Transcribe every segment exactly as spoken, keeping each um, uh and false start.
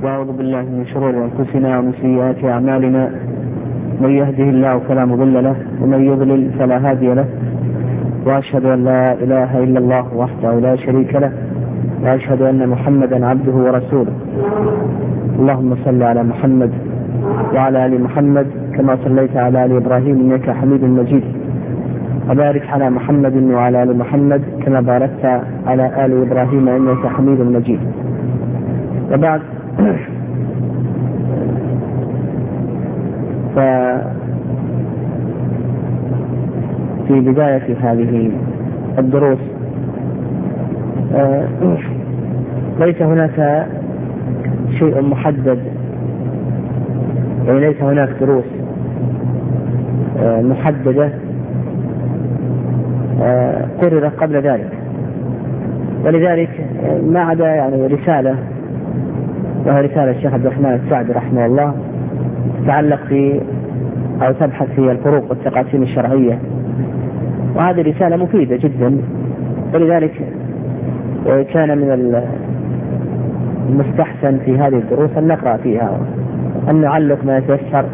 وأعوذ بالله من شرور أنفسنا ومن سيئات أعمالنا، من يهده الله فلا مضل له ومن يضلل فلا هادي له، وأشهد أن لا إله إلا الله وحده لا شريك له، وأشهد أن محمدا عبده ورسوله. اللهم صل على محمد وعلى آل محمد كما صليت على آل إبراهيم إنك حميد مجيد، وبارك على محمد وعلى آل محمد كما باركت على آل إبراهيم إنك حميد مجيد. وبعد، في بداية هذه الدروس ليس هناك شيء محدد، يعني ليس هناك دروس محددة قررت قبل ذلك، ولذلك ما عدا يعني رسالة، وهي رسالة الشيخ عبد الرحمن السعدي رحمه الله تتعلق في أو تبحث في الفروق والتقاسيم الشرعية، وهذه رسالة مفيدة جدا، ولذلك كان من المستحسن في هذه الدروس أن نقرأ فيها، أن نعلق ما يتيسر.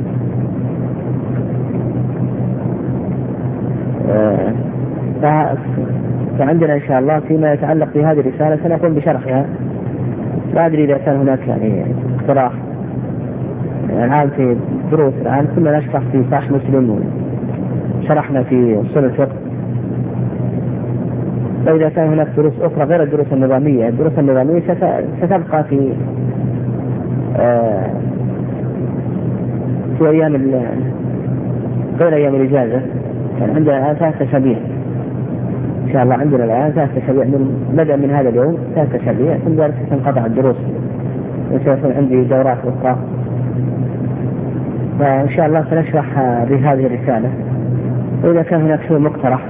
فعندنا إن شاء الله فيما يتعلق بهذه الرسالة سنقوم بشرحها. لا أدري إذا كان هناك يعني اقتراح. الآن في دروس الآن كنا نشرح في صحيح مسلم، شرحنا في أصول الفقه، فإذا كان هناك دروس أخرى غير الدروس النظامية، الدروس النظامية ستبقى في آه في أيام غير أيام الإجازة. كان عندنا الآن ثلاثة أسابيع إن شاء الله، عندنا الآن ثلاثة أسابيع من بدأ من هذا اليوم، ثلاثة أسابيع ثم ذلك تنقطع الدروس، وسيكون عندي دورات أخرى. فإن شاء الله سنشرح بهذه الرسالة. وإذا كان هناك شيء مقترح،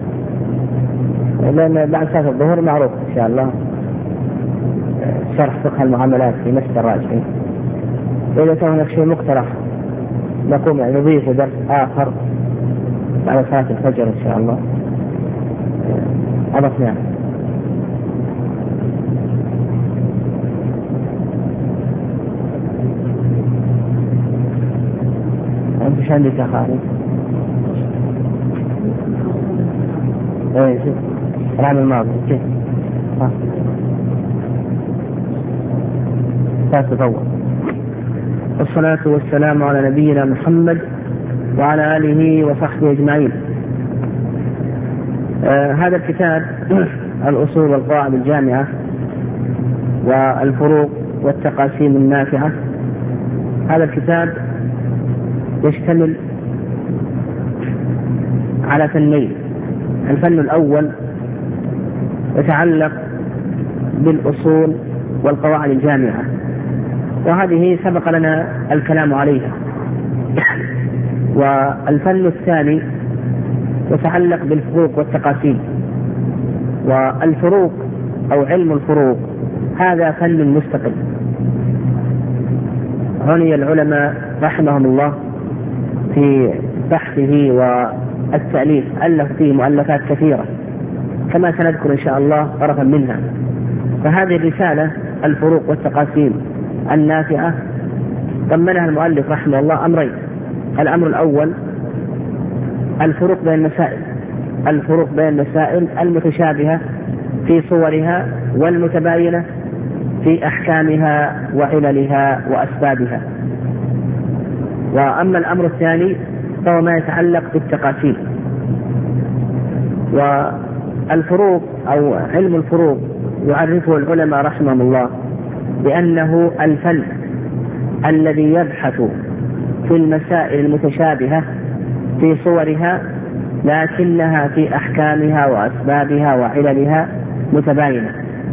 لأن بعد صلاة الظهر معروف إن شاء الله شرح فقه المعاملات في مسجد الراجحي، وإذا كان هناك شيء مقترح نقوم يعني نضيف درس آخر بعد صلاة الفجر إن شاء الله أضفناه. أنت شو عندك يا خالد؟ إيه شوف العام الماضي كيف؟ ها تتطور. والصلاة والسلام على نبينا محمد وعلى آله وصحبه أجمعين. آه هذا الكتاب الأصول والقواعد الجامعة والفروق والتقاسيم النافعة، هذا الكتاب يشتمل على فنين. الفن الأول يتعلق بالأصول والقواعد الجامعة، وهذه سبق لنا الكلام عليها. والفن الثاني يتعلق بالفروق والتقاسيم. والفروق أو علم الفروق هذا فن مستقل، عني العلماء رحمهم الله في بحثه والتأليف ألف فيه مؤلفات كثيرة، كما سنذكر إن شاء الله طرفا منها. فهذه الرسالة الفروق والتقاسيم النافعة ضمنها المؤلف رحمه الله أمرين. الأمر الأول الفروق بين المسائل، الفروق بين المسائل المتشابهة في صورها والمتباينة في أحكامها وعللها وأسبابها. وأما الأمر الثاني فهو ما يتعلق بالتقاسيم. والفروق أو علم الفروق يعرفه العلماء رحمهم الله بأنه الفن الذي يبحث في المسائل المتشابهة في صورها لكنها في أحكامها وأسبابها وعللها متباينة.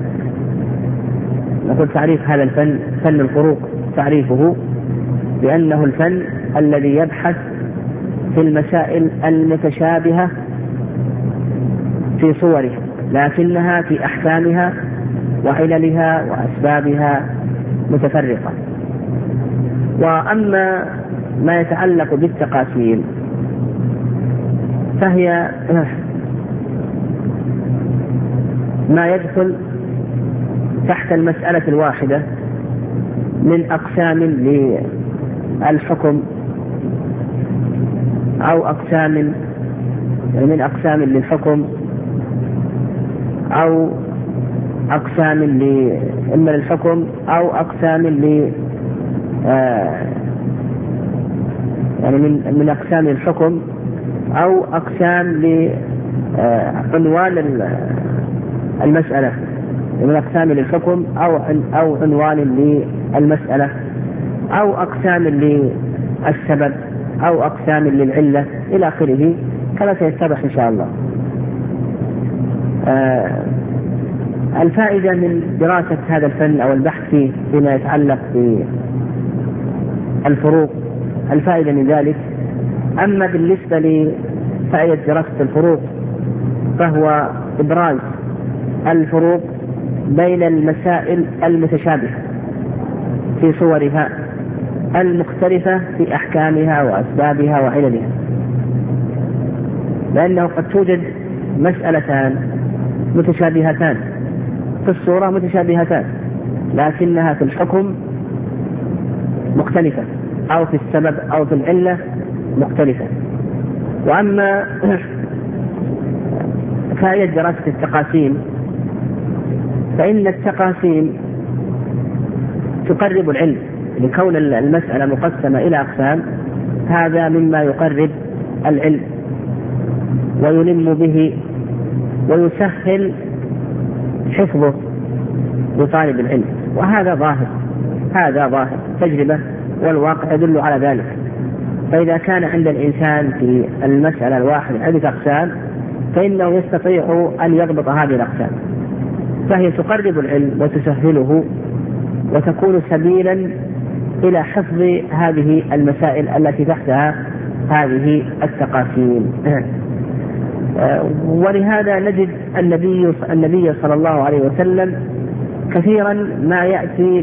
نقول تعريف هذا الفن، فن الفروق، تعريفه بأنه الفن الذي يبحث في المسائل المتشابهة في صورها لكنها في أحكامها وعللها وأسبابها متفرقة. وأما ما يتعلق بالتقاسيم فهي ما يدخل تحت المسألة الواحدة من أقسام للحكم أو أقسام من أقسام للحكم أو أقسام إما للحكم أو أقسام ل يعني من من أقسام الحكم أو أقسام لعنوان المسألة، من أقسام للحكم أو أو عنوان للمسألة، أو أقسام للسبب، أو أقسام للعلة إلى آخره، كما سيتضح إن شاء الله. آه الفائدة من دراسة هذا الفن أو البحث فيه فيما يتعلق بالفروق، الفائدة من ذلك: أما بالنسبة لفائدة دراسة الفروق فهو إبراز الفروق بين المسائل المتشابهة في صورها المختلفة في أحكامها وأسبابها وعللها، لأنه قد توجد مسألتان متشابهتان في الصورة متشابهتان، لكنها في الحكم مختلفة، أو في السبب أو في العلة مختلفة. وأما فائدة دراسة التقاسيم فإن التقاسيم تقرب العلم، لكون المسألة مقسمة إلى أقسام، هذا مما يقرب العلم ويلم به ويسهل حفظه لطالب العلم، وهذا ظاهر هذا ظاهر تجربة والواقع يدل على ذلك. فإذا كان عند الإنسان في المسألة الواحدة عدة أقسام فإنه يستطيع أن يضبط هذه الأقسام، فهي تقرب العلم وتسهله وتكون سبيلا إلى حفظ هذه المسائل التي تحتها هذه التقاسيم. ولهذا نجد النبي النبي صلى الله عليه وسلم كثيرا ما يأتي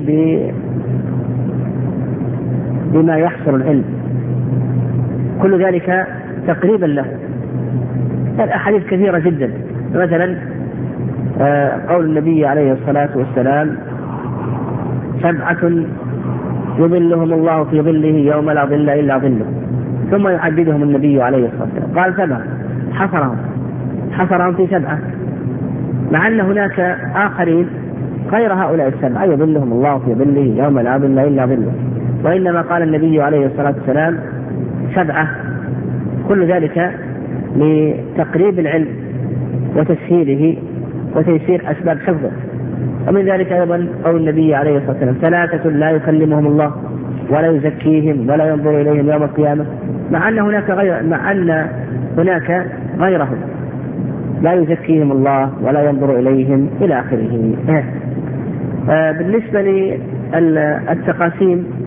بما يحصر العلم، كل ذلك تقريبا له. الأحاديث كثيرة جدا، مثلا قول النبي عليه الصلاة والسلام: سبعة يظلهم الله في ظله يوم لا ظل إلا ظله، ثم يعددهم النبي عليه الصلاة والسلام، قال سبعة، حصرهم حصرهم في سبعة، مع أن هناك آخرين غير هؤلاء السبعة يظلهم الله في ظله يوم لا ظل إلا ظله، وإنما قال النبي عليه الصلاة والسلام سبعة، كل ذلك لتقريب العلم وتسهيله وتيسير أسباب حفظه. ومن ذلك أيضا قول النبي عليه الصلاة والسلام: ثلاثة لا يكلمهم الله ولا يزكيهم ولا ينظر إليهم يوم القيامة، مع أن هناك غير مع أن هناك غيرهم لا يزكيهم الله ولا ينظر إليهم إلى آخره. آه بالنسبة للتقاسيم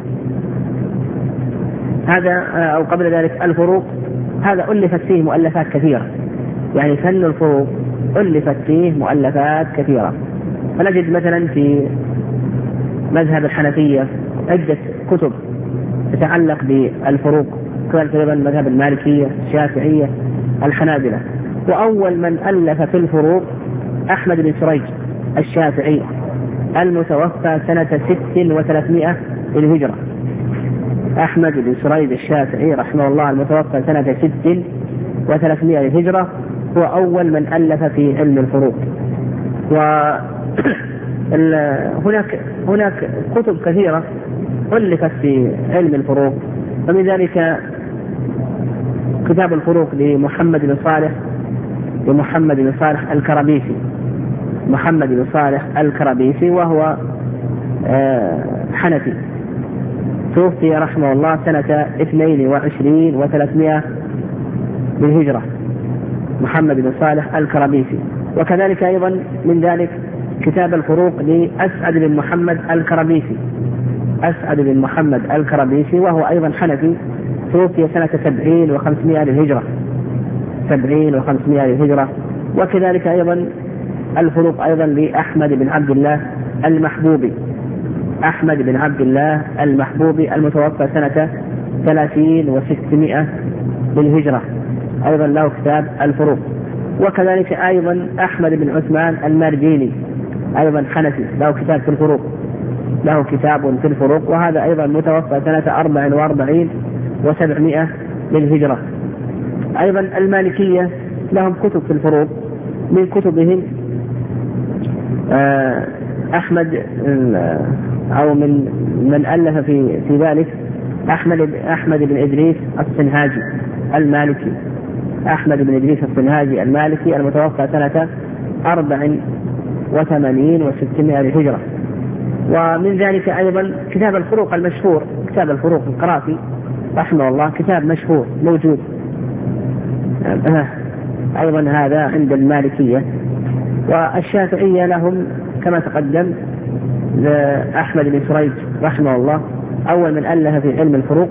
هذا أو قبل ذلك الفروق، هذا ألفت فيه مؤلفات كثيرة، يعني فن الفروق ألفت فيه مؤلفات كثيرة. فنجد مثلا في مذهب الحنفية عدة كتب تتعلق بالفروق، كذلك أيضا مذهب المالكية، الشافعية، الحنابلة. وأول من ألف في الفروق أحمد بن سريج الشافعي المتوفى سنة ست وثلاثمائة للهجرة. أحمد بن سريج الشافعي رحمه الله المتوفى سنة ست وثلاثمائة للهجرة هو أول من ألف في علم الفروق. وهناك هناك كتب كثيرة ألفت في علم الفروق، ومن ذلك كتاب الفروق لمحمد بن صالح لمحمد بن صالح الكرابيسي محمد بن صالح الكرابيسي وهو حنفي، توفي رحمه الله سنة اثنين وعشرين وثلاثمائة بالهجرة، محمد بن صالح الكرابيسي. وكذلك أيضا من ذلك كتاب الفروق لأسعد بن محمد الكرابيسي أسعد بن محمد الكرابيسي وهو أيضا حنفي، توفي سنة سبعين وخمسمائة للهجرة سبعين وخمسمائة للهجرة. وكذلك أيضا الفروق أيضا لأحمد بن عبد الله المحبوبي أحمد بن عبد الله المحبوبي المتوفى سنة ثلاثين وستمائة للهجرة، أيضا له كتاب الفروق. وكذلك أيضا أحمد بن عثمان المارجيني أيضا حنفي له كتاب في الفروق. له كتاب في الفروق، وهذا أيضا متوفى سنة أربع وأربعين وسبعمائة للهجرة. أيضا المالكية لهم كتب في الفروق، من كتبهم أحمد أو من من ألف في في ذلك أحمد أحمد بن إدريس الصنهاجي المالكي، أحمد بن إدريس الصنهاجي المالكي المتوفى سنة أربع وثمانين وستمائة للهجرة. ومن ذلك أيضا كتاب الفروق المشهور، كتاب الفروق القرافي رحمه الله، كتاب مشهور موجود أيضا هذا عند المالكية. والشافعية لهم كما تقدم أحمد بن سريج رحمه الله، أول من ألف في علم الفروق،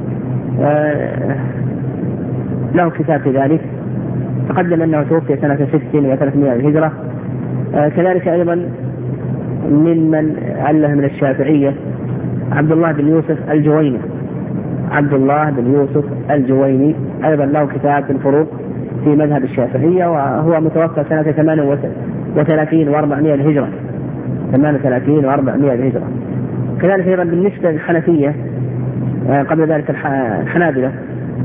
له كتاب في ذلك، تقدم أنه توفي سنة ست وثلاثمائة للهجرة. كذلك أيضا من من ألف من الشافعية عبد الله بن يوسف الجويني، عبد الله بن يوسف الجويني أيضا له كتاب في الفروق في مذهب الشافعية، وهو متوفى سنة ثمان وثلاثين وأربعمائة للهجرة، ثمان وثلاثين وأربعمائة للهجرة. كذلك أيضا بالنسبة للحنفية قبل ذلك الحنابلة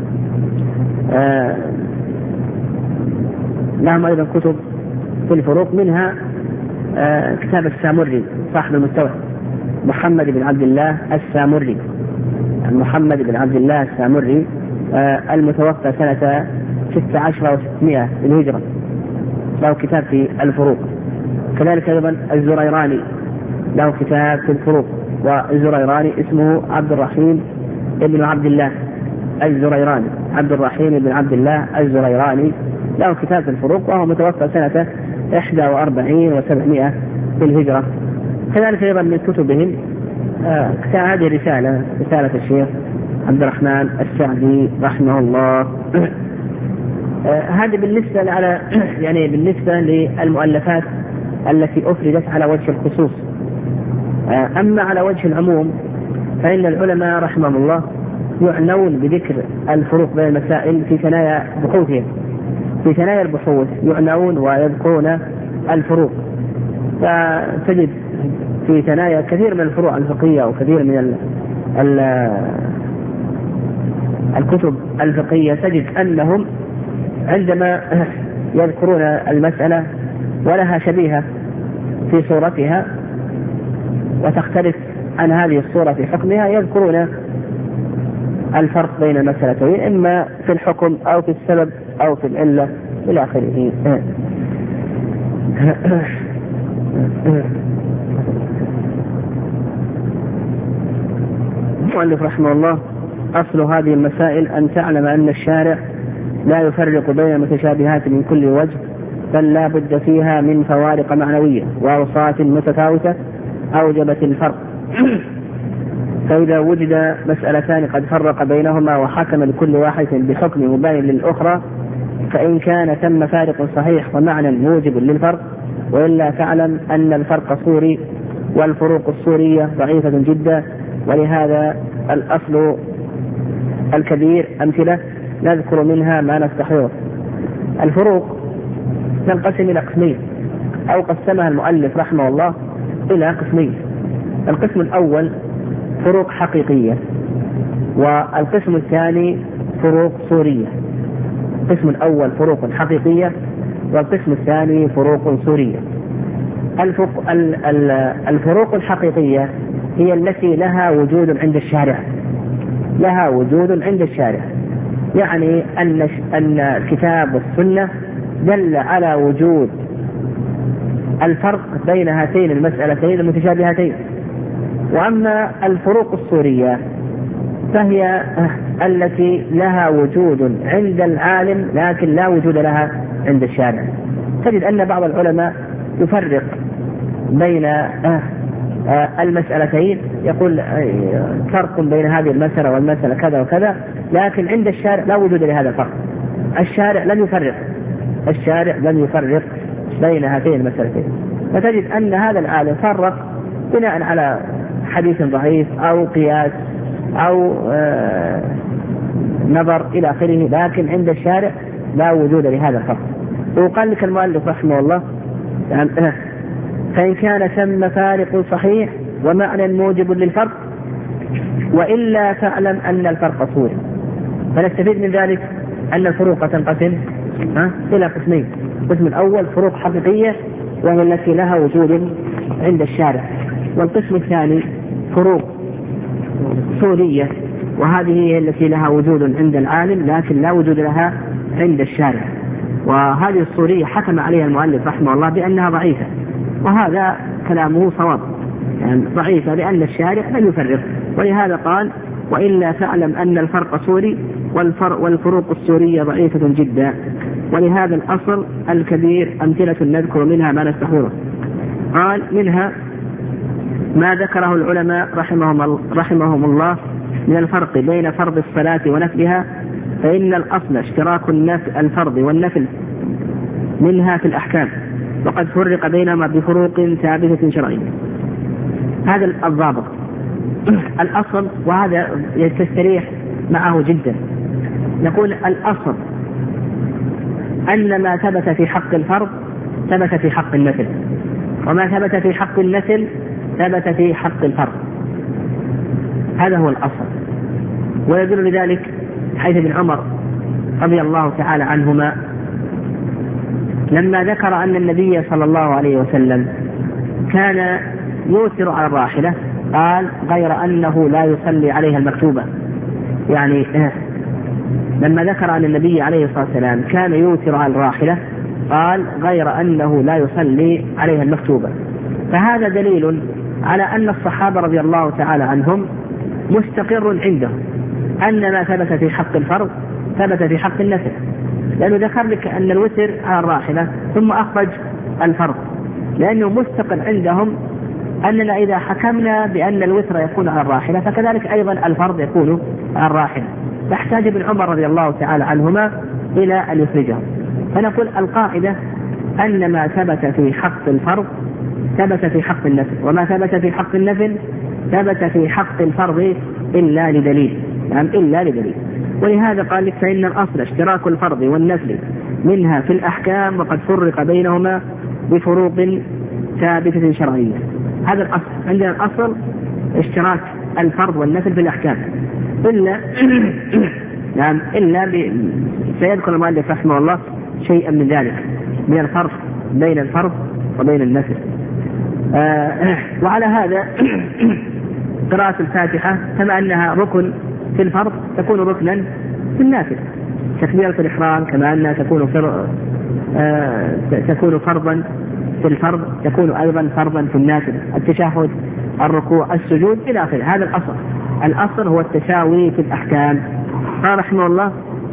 لهم أيضا كتب في الفروق، منها كتاب السامري صاحب المستوى محمد بن عبد الله السامري، محمد بن عبد الله السامري المتوفى سنة ستة عشر وستمائة للهجرة، له كتاب في الفروق. كذلك أيضا الزريراني له كتاب في الفروق، والزريراني اسمه عبد الرحيم ابن عبد الله الزريراني، عبد الرحيم ابن عبد الله الزريراني له كتاب في الفروق، وهو متوفى سنة إحدى وأربعين وسبعمائة للهجرة. كذلك أيضا من كتبهم آه هذه رسالة رسالة الشيخ عبد الرحمن السعدي رحمه الله. آه هذه بالنسبة على يعني بالنسبة للمؤلفات التي أفردت على وجه الخصوص. آه أما على وجه العموم فإن العلماء رحمهم الله يعنون بذكر الفروق بين المسائل في ثنايا بحوثهم، في ثنايا البحوث يعنون ويذكرون الفروق، فتجد في ثنايا كثير من الفروع الفقهية وكثير من ال ال الكتب الفقهية تجد أنهم عندما يذكرون المسألة ولها شبيهة في صورتها وتختلف عن هذه الصورة في حكمها يذكرون الفرق بين المسألتين، إما في الحكم أو في السبب أو في العلة إلى آخره. المؤلف رحمه الله أصل هذه المسائل أن تعلم أن الشارع لا يفرق بين المتشابهات من كل وجه، بل لا بد فيها من فوارق معنوية وأوصاف متفاوتة أوجبت الفرق. فإذا وجد مسألتان قد فرق بينهما وحكم لكل واحد بحكم مباين للأخرى، فإن كان ثم فارق صحيح ومعنى موجب للفرق، وإلا فاعلم أن الفرق صوري والفروق الصورية ضعيفة جدا. ولهذا الأصل الكبير أمثلة نذكر منها ما نستحضره. الفروق تنقسم إلى قسمين، أو قسمها المؤلف رحمه الله إلى قسمين. القسم الأول فروق حقيقية، والقسم الثاني فروق صورية. القسم الأول فروق حقيقية، والقسم الثاني فروق صورية. الفروق الحقيقية هي التي لها وجود عند الشارع، لها وجود عند الشارع، يعني أن أن الكتاب والسنة دل على وجود الفرق بين هاتين المسألتين المتشابهتين. وأما الفروق الصورية فهي التي لها وجود عند العالم لكن لا وجود لها عند الشارع. تجد أن بعض العلماء يفرق بين المسألتين، يقول فرق بين هذه المسألة والمسألة كذا وكذا، لكن عند الشارع لا وجود لهذا الفرق. الشارع لم يفرق الشارع لم يفرق بين هاتين المسألتين. فتجد أن هذا العالم فرق بناء على حديث ضعيف أو قياس أو آه نظر إلى آخره، لكن عند الشارع لا وجود لهذا الفرق. وقال لك المؤلف رحمه الله يعني فإن كان ثم فارق صحيح ومعنى موجب للفرق، وإلا فاعلم أن الفرق صوري. فنستفيد من ذلك أن الفروق تنقسم إلى قسمين: القسم الأول فروق حقيقية وهي التي لها وجود عند الشارع، والقسم الثاني فروق صورية وهذه هي التي لها وجود عند العالم لكن لا وجود لها عند الشارع. وهذه الصورية حكم عليها المؤلف رحمه الله بأنها ضعيفة، وهذا كلامه صواب، يعني ضعيفة لأن الشارع لم يفرق، ولهذا قال: وإلا فاعلم أن الفرق صوري والفروق الصورية ضعيفة جدا. ولهذا الأصل الكبير أمثلة نذكر منها ما نستحضره. قال: منها ما ذكره العلماء رحمهم, رحمهم الله من الفرق بين فرض الصلاة ونفلها، فإن الأصل اشتراك الفرض والنفل منها في الأحكام، وقد فرق بينهما بفروق ثابتة شرعية. هذا الضابط الأصل، وهذا يستريح معه جدا. نقول الأصل أن ما ثبت في حق الفرض ثبت في حق النفل، وما ثبت في حق النفل ثبت في حق الفرض. هذا هو الأصل. ويدل لذلك حيث ابن عمر رضي الله تعالى عنهما لما ذكر أن النبي صلى الله عليه وسلم كان يوتر على الراحلة، قال: غير أنه لا يصلي عليها المكتوبة. يعني لما ذكر أن النبي عليه الصلاة والسلام كان يوتر على الراحلة قال: غير أنه لا يصلي عليها المكتوبة. فهذا دليل على أن الصحابة رضي الله تعالى عنهم مستقر عندهم أن ما ثبت في حق الفرض ثبت في حق النفل، لأنه ذكر لك أن الوتر على الراحلة ثم أخرج الفرض، لأنه مستقر عندهم أننا إذا حكمنا بأن الوتر يكون على الراحلة فكذلك أيضا الفرض يكون على الراحلة. فاحتاج ابن عمر رضي الله تعالى عنهما إلى أن يخرجه. فنقول القاعدة أن ما ثبت في حق الفرض ثبت في حق النفل، وما ثبت في حق النفل ثبت في حق الفرض إلا لدليل، يعني إلا لدليل. ولهذا قال لك: فإن الأصل اشتراك الفرض والنفل منها في الأحكام، وقد فرق بينهما بفروق ثابتة شرعية. هذا الأصل. عندنا الأصل اشتراك الفرض والنفل في الأحكام، إلا نعم إلا ب... سيذكر المؤلف رحمه الله شيئا من ذلك من الفرق بين الفرض وبين النفل. آه وعلى هذا قراءة الفاتحة كما أنها ركن في الفرض تكون ركنا في النافل، تكبيرة الإحرام كما أنها تكون فر... آه تكون فرضا في الفرض تكون أيضا فرضا في النافل، التشهد، الركوع، السجود إلى آخره. هذا الأصل. الأصل هو التساوي في الأحكام. قال رحمه الله: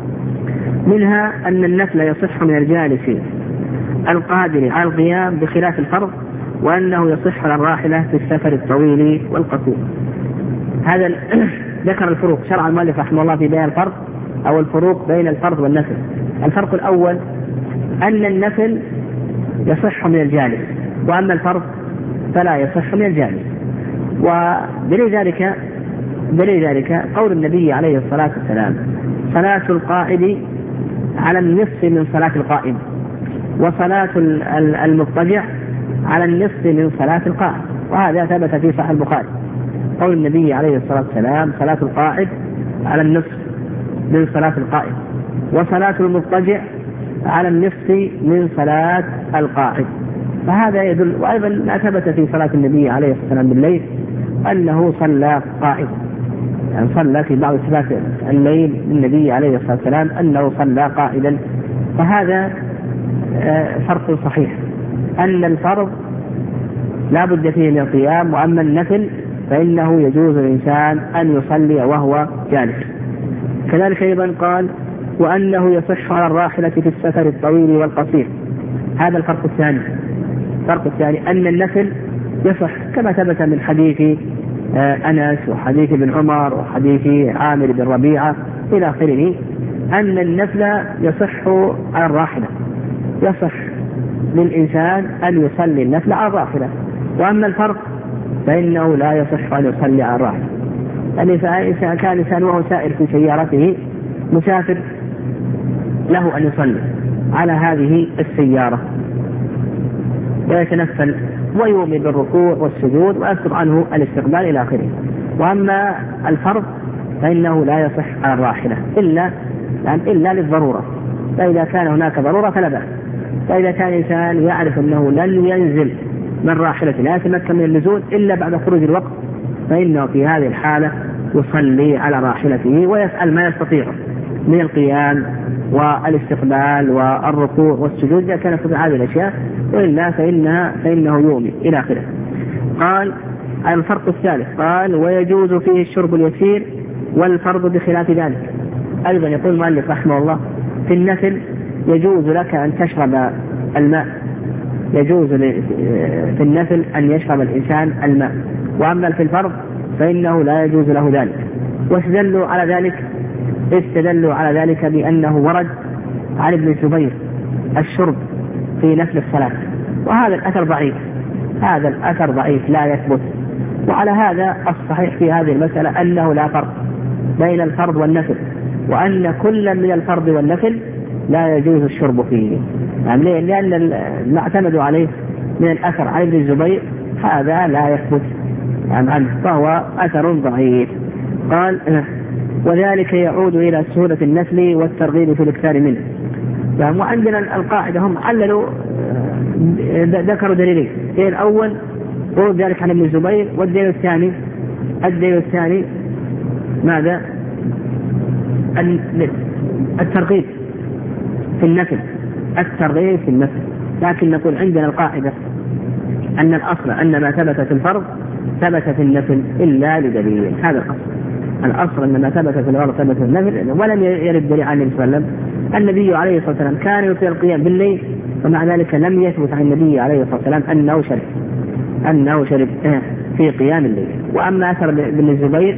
منها أن النفل يصح من الجالس القادر على القيام بخلاف الفرض، وأنه يصح على الراحلة في السفر الطويل والقصير. هذا ذكر الفروق. شرع المؤلف رحمه الله في بيان الفرق أو الفروق بين الفرض والنفل. الفرق الأول أن النفل يصح من الجالس، وأما الفرض فلا يصح من الجالس. ودليل ذلك دليل ذلك قول النبي عليه الصلاة والسلام: صلاة القائد على النصف من صلاة القائم، وصلاة المضطجع على النصف من صلاة القائم. وهذا ثبت في صحيح البخاري. قول النبي عليه الصلاة والسلام: صلاة القائد على النصف من صلاة القائم، وصلاة المضطجع على النصف من صلاة القائد. فهذا يدل. وأيضا ما ثبت في صلاة النبي عليه الصلاة والسلام بالليل أنه صلى قائدا، يعني صلى في بعض صلاة الليل النبي عليه الصلاة والسلام أنه صلى قائدا. فهذا فرق صحيح أن الفرض لا بد فيه من القيام، وأما النفل فإنه يجوز الإنسان أن يصلي وهو جالس. كذلك أيضا قال: وأنه يصح على الراحلة في السفر الطويل والقصير. هذا الفرق الثاني. الفرق الثاني أن النفل يصح كما ثبت من حديث أنس وحديث ابن عمر وحديث عامر بن ربيعة إلى آخره، أن النفل يصح على الراحلة، يصح للإنسان أن يصلي النفل على الراحلة. وأما الفرق فإنه لا يصح أن يصلي على الراحلة. يعني إذا كان إنسان وهو سائر في سيارته مسافر له أن يصلي على هذه السيارة ويتنفل ويؤمن بالركوع والسجود ويسقط عنه الاستقبال إلى آخره. وأما الفرض فإنه لا يصح على الراحلة إلا يعني إلا للضرورة، فإذا كان هناك ضرورة فلا بأس. فإذا كان إنسان يعرف أنه لن ينزل من راحلته لا يتمكن من النزول إلا بعد خروج الوقت، فإنه في هذه الحالة يصلي على راحلته ويفعل ما يستطيع من القيام والاستقبال والركوع والسجود إذا كانت في هذه الأشياء، وإلا فإنها فإنه يؤمن إلى آخره. قال الفرق الثالث قال ويجوز فيه الشرب اليسير والفرض بخلاف ذلك. أيضا يقول المؤلف رحمه الله في النفل يجوز لك أن تشرب الماء، يجوز في النفل أن يشرب الإنسان الماء، وأما في الفرض فإنه لا يجوز له ذلك. واستدلوا على ذلك استدلوا على ذلك بأنه ورد عن ابن الزبير الشرب في نفل الصلاة، وهذا الأثر ضعيف، هذا الأثر ضعيف لا يثبت. وعلى هذا الصحيح في هذه المسألة أنه لا فرق بين الفرض والنفل، وأن كل من الفرض والنفل لا يجوز الشرب فيه، يعني لأن ما اعتمدوا عليه من الأثر عن ابن الزبير هذا لا يثبت عنه، فهو أثر ضعيف. قال وذلك يعود إلى سهولة النفل والترغيب في الإكثار منه. وعندنا القاعدة هم عللوا ذكروا دليلين، الدليل الأول قول ذلك عن ابن الزبير، والدليل الثاني الدليل الثاني ماذا؟ الترغيب في النفل، الترغيب في النفل. لكن نقول عندنا القاعدة أن الأصل أن ما ثبت في الفرض ثبت في النفل إلا لدليل، هذا الأصل. الأصل أن ما ثبت في الفرض ثبت في النفل، ولم يرد دليل عن النبي صلى الله عليه وسلم. النبي عليه الصلاة والسلام كان يطيل القيام بالليل، ومع ذلك لم يثبت عن النبي عليه الصلاة والسلام أنه شرب أنه شرب في قيام الليل. وأما أثر ابن الزبير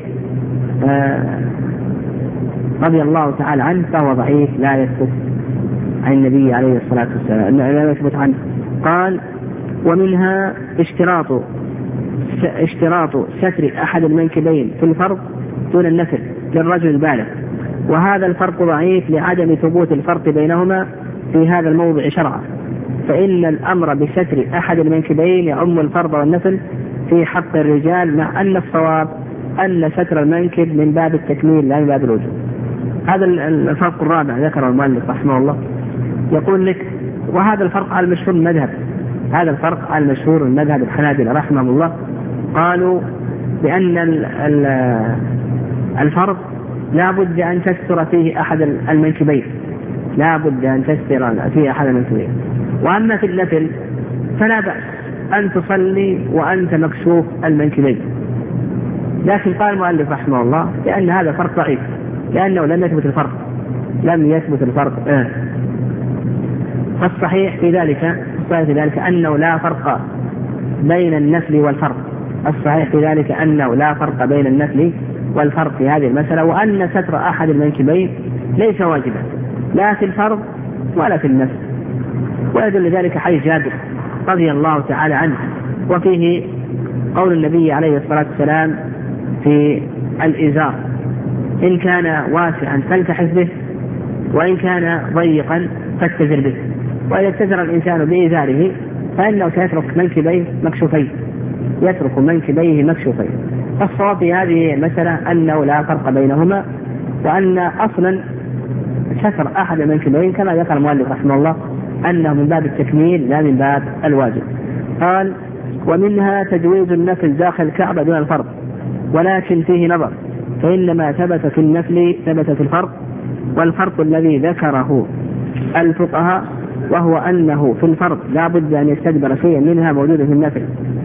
رضي الله تعالى عنه فهو ضعيف لا يثبت عن النبي عليه الصلاة والسلام، لا يثبت عنه. قال ومنها اشتراط اشتراط ستر أحد المنكبين في الفرض دون النفل للرجل البالغ، وهذا الفرق ضعيف لعدم ثبوت الفرق بينهما في هذا الموضع شرعا، فإن الأمر بستر أحد المنكبين يعم الفرض والنفل في حق الرجال، مع أن الصواب أن ستر المنكب من باب التكميل لا من باب الوجوب. هذا الفرق الرابع ذكره المؤلف رحمه الله. يقول لك وهذا الفرق على المشهور المذهب، هذا الفرق على المشهور المذهب الحنابلة رحمه الله، قالوا بأن الفرض لا بد أن تستر فيه أحد المنكبين، لا بد أن تستر فيه أحد المنكبين. وأما في النفل فلا بأس أن تصلي وأنت مكشوف المنكبين. لكن قال المؤلف رحمه الله لأن هذا فرق ضعيف، لأنه لم يثبت الفرق لم يثبت الفرق آه. فالصحيح في ذلك الصحيح في ذلك أنه لا فرق بين النفل والفرض، الصحيح في ذلك أنه لا فرق بين النفل والفرض في هذه المسألة، وأن ستر أحد المنكبين ليس واجبا لا في الفرض ولا في النفل. ويدل ذلك حديث جابر رضي الله تعالى عنه، وفيه قول النبي عليه الصلاة والسلام في الإزار إن كان واسعا فالتحف به، وإن كان ضيقا فاتزر به، وإذا اتزر الإنسان بإزاره فإنه سيترك منكبيه مكشوفين يترك منكبيه مكشوفين. فالصواب في هذه المسألة أنه لا فرق بينهما، وأن أصلا ستر أحد المنكبين كما ذكر المؤلف رحمه الله أنه من باب التكميل لا من باب الواجب. قال ومنها تجويز النفل داخل الكعبة دون الفرض، ولكن فيه نظر، فإنما ثبت في النفل ثبت في الفرض، والفرق الذي ذكره الفقهاء وهو أنه في الفرض لا بد أن يستدبر شيئا منها موجودا في النفل.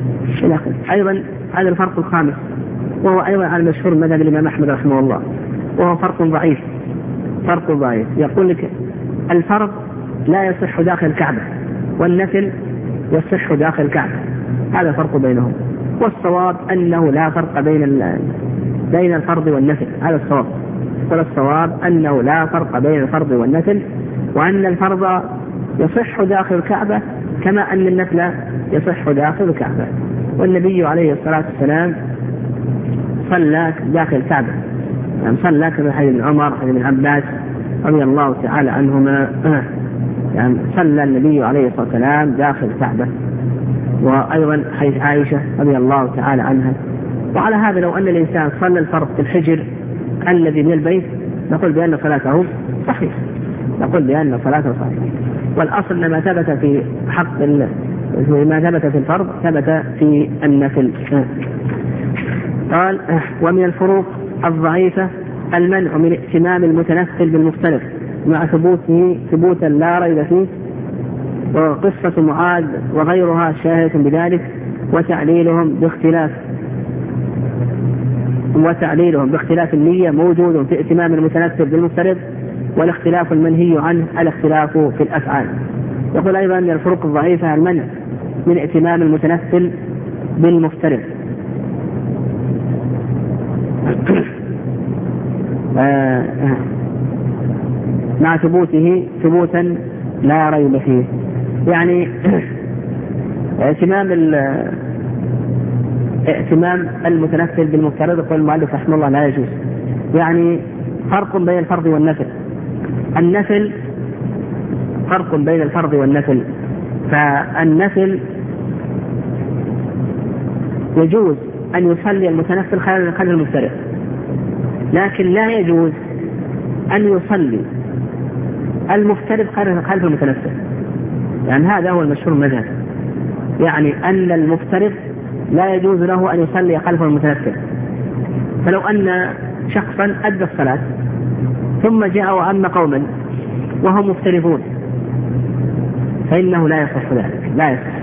أيضا هذا الفرق الخامس وهو أيضا على المشهور مذهب الإمام أحمد رحمه الله، وهو فرق ضعيف فرق ضعيف يقول لك الفرض لا يصح داخل الكعبة والنفل يصح داخل الكعبة، هذا فرق بينهم. والصواب أنه لا فرق بين بين الفرض والنفل، هذا الصواب. والصواب أنه لا فرق بين الفرض والنفل، وأن الفرض يصح داخل الكعبة كما أن النفل يصح داخل الكعبة. والنبي عليه الصلاة والسلام صلى داخل الكعبة، يعني صلى كما حديث ابن عمر حديث ابن عباس رضي الله تعالى عنهما، يعني صلى النبي عليه الصلاة والسلام داخل الكعبة. وأيضا حديث عائشة رضي الله تعالى عنها. وعلى هذا لو أن الإنسان صلى الفرض في الحجر الذي من البيت نقول بأن صلاته صحيح، نقول بأن صلاته صحيح. والأصل ما ثبت في حق ما ثبت في الفرض ثبت في النفل. قال ومن الفروق الضعيفة المنع من ائتمام المتنفل بالمفترض مع ثبوته ثبوتا لا ريب فيه، وقصة معاذ وغيرها شاهدة بذلك، وتعليلهم باختلاف وتعليلهم باختلاف النية موجود في ائتمام المتنفل بالمفترض، والاختلاف المنهي عنه الاختلاف في الأفعال. يقول أيضا من الفروق الضعيفة المنع من ائتمام المتنفل بالمفترض مع ثبوته ثبوتا لا ريب فيه. يعني ائتمام ائتمام المتنفل بالمفترض يقول المؤلف رحمه الله لا يجوز. يعني فرق بين الفرض والنفل. النفل فرق بين الفرض والنفل، فالنفل يجوز أن يصلي المتنفل خلف المفترض، لكن لا يجوز أن يصلي المفترض خلف المتنفل. يعني هذا هو المشهور المذهب، يعني أن المفترض لا يجوز له أن يصلي خلف المتنفل. فلو أن شخصا أدى الصلاة ثم جاء وأما قوما وهم مفترضون فإنه لا يصح ذلك، لا يصح.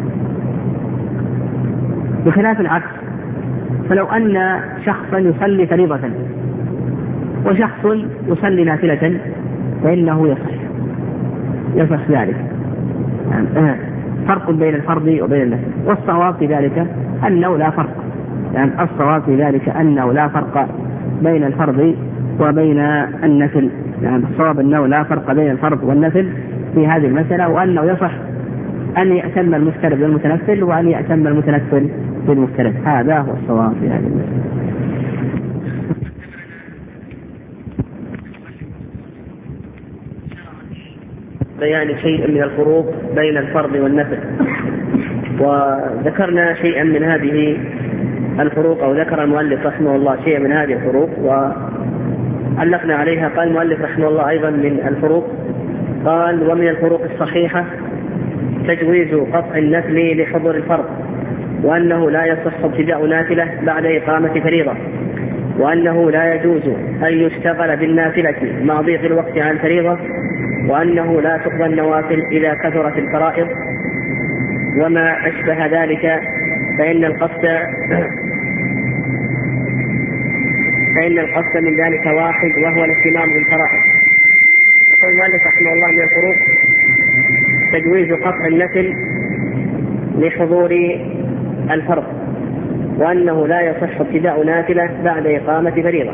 بخلاف العكس، فلو أن شخصا يصلي فريضة وشخص يصلي نافلة فإنه يصح يصح ذلك. يعني فرق بين الفرض وبين النفل، والصواب في ذلك أنه لا فرق. يعني الصواب في ذلك أنه لا فرق بين الفرض وبين النفل. يعني الصواب أنه لا فرق بين الفرض والنفل في هذه المسألة، وأنه يصح أن يأتم المفترض بالمتنفل وأن يأتم المتنفل بالمفترض. هذا هو الصواب في هذه المسألة. بيان شيء من الفروق بين الفرض والنفل، وذكرنا شيئا من هذه الفروق، أو ذكر المؤلف رحمه الله شيئا من هذه الفروق وعلقنا عليها. قال المؤلف رحمه الله أيضا من الفروق، قال ومن الفروق الصحيحة تجويز قطع النفل لحضور الفرض، وأنه لا يصح ابتداء نافلة بعد إقامة فريضة، وأنه لا يجوز أن يشتغل بالنافلة مع ضيق الوقت عن الفريضة، وأنه لا تقضى النوافل إذا كثرت الفرائض وما أشبه ذلك، فإن القصد فإن القصد من ذلك واحد وهو الاهتمام بالفرائض. يقول المؤلف رحمه الله من الفروق تجويز قطع النفل لحضور الفرض، وأنه لا يصح ابتداء نافلة بعد إقامة فريضة.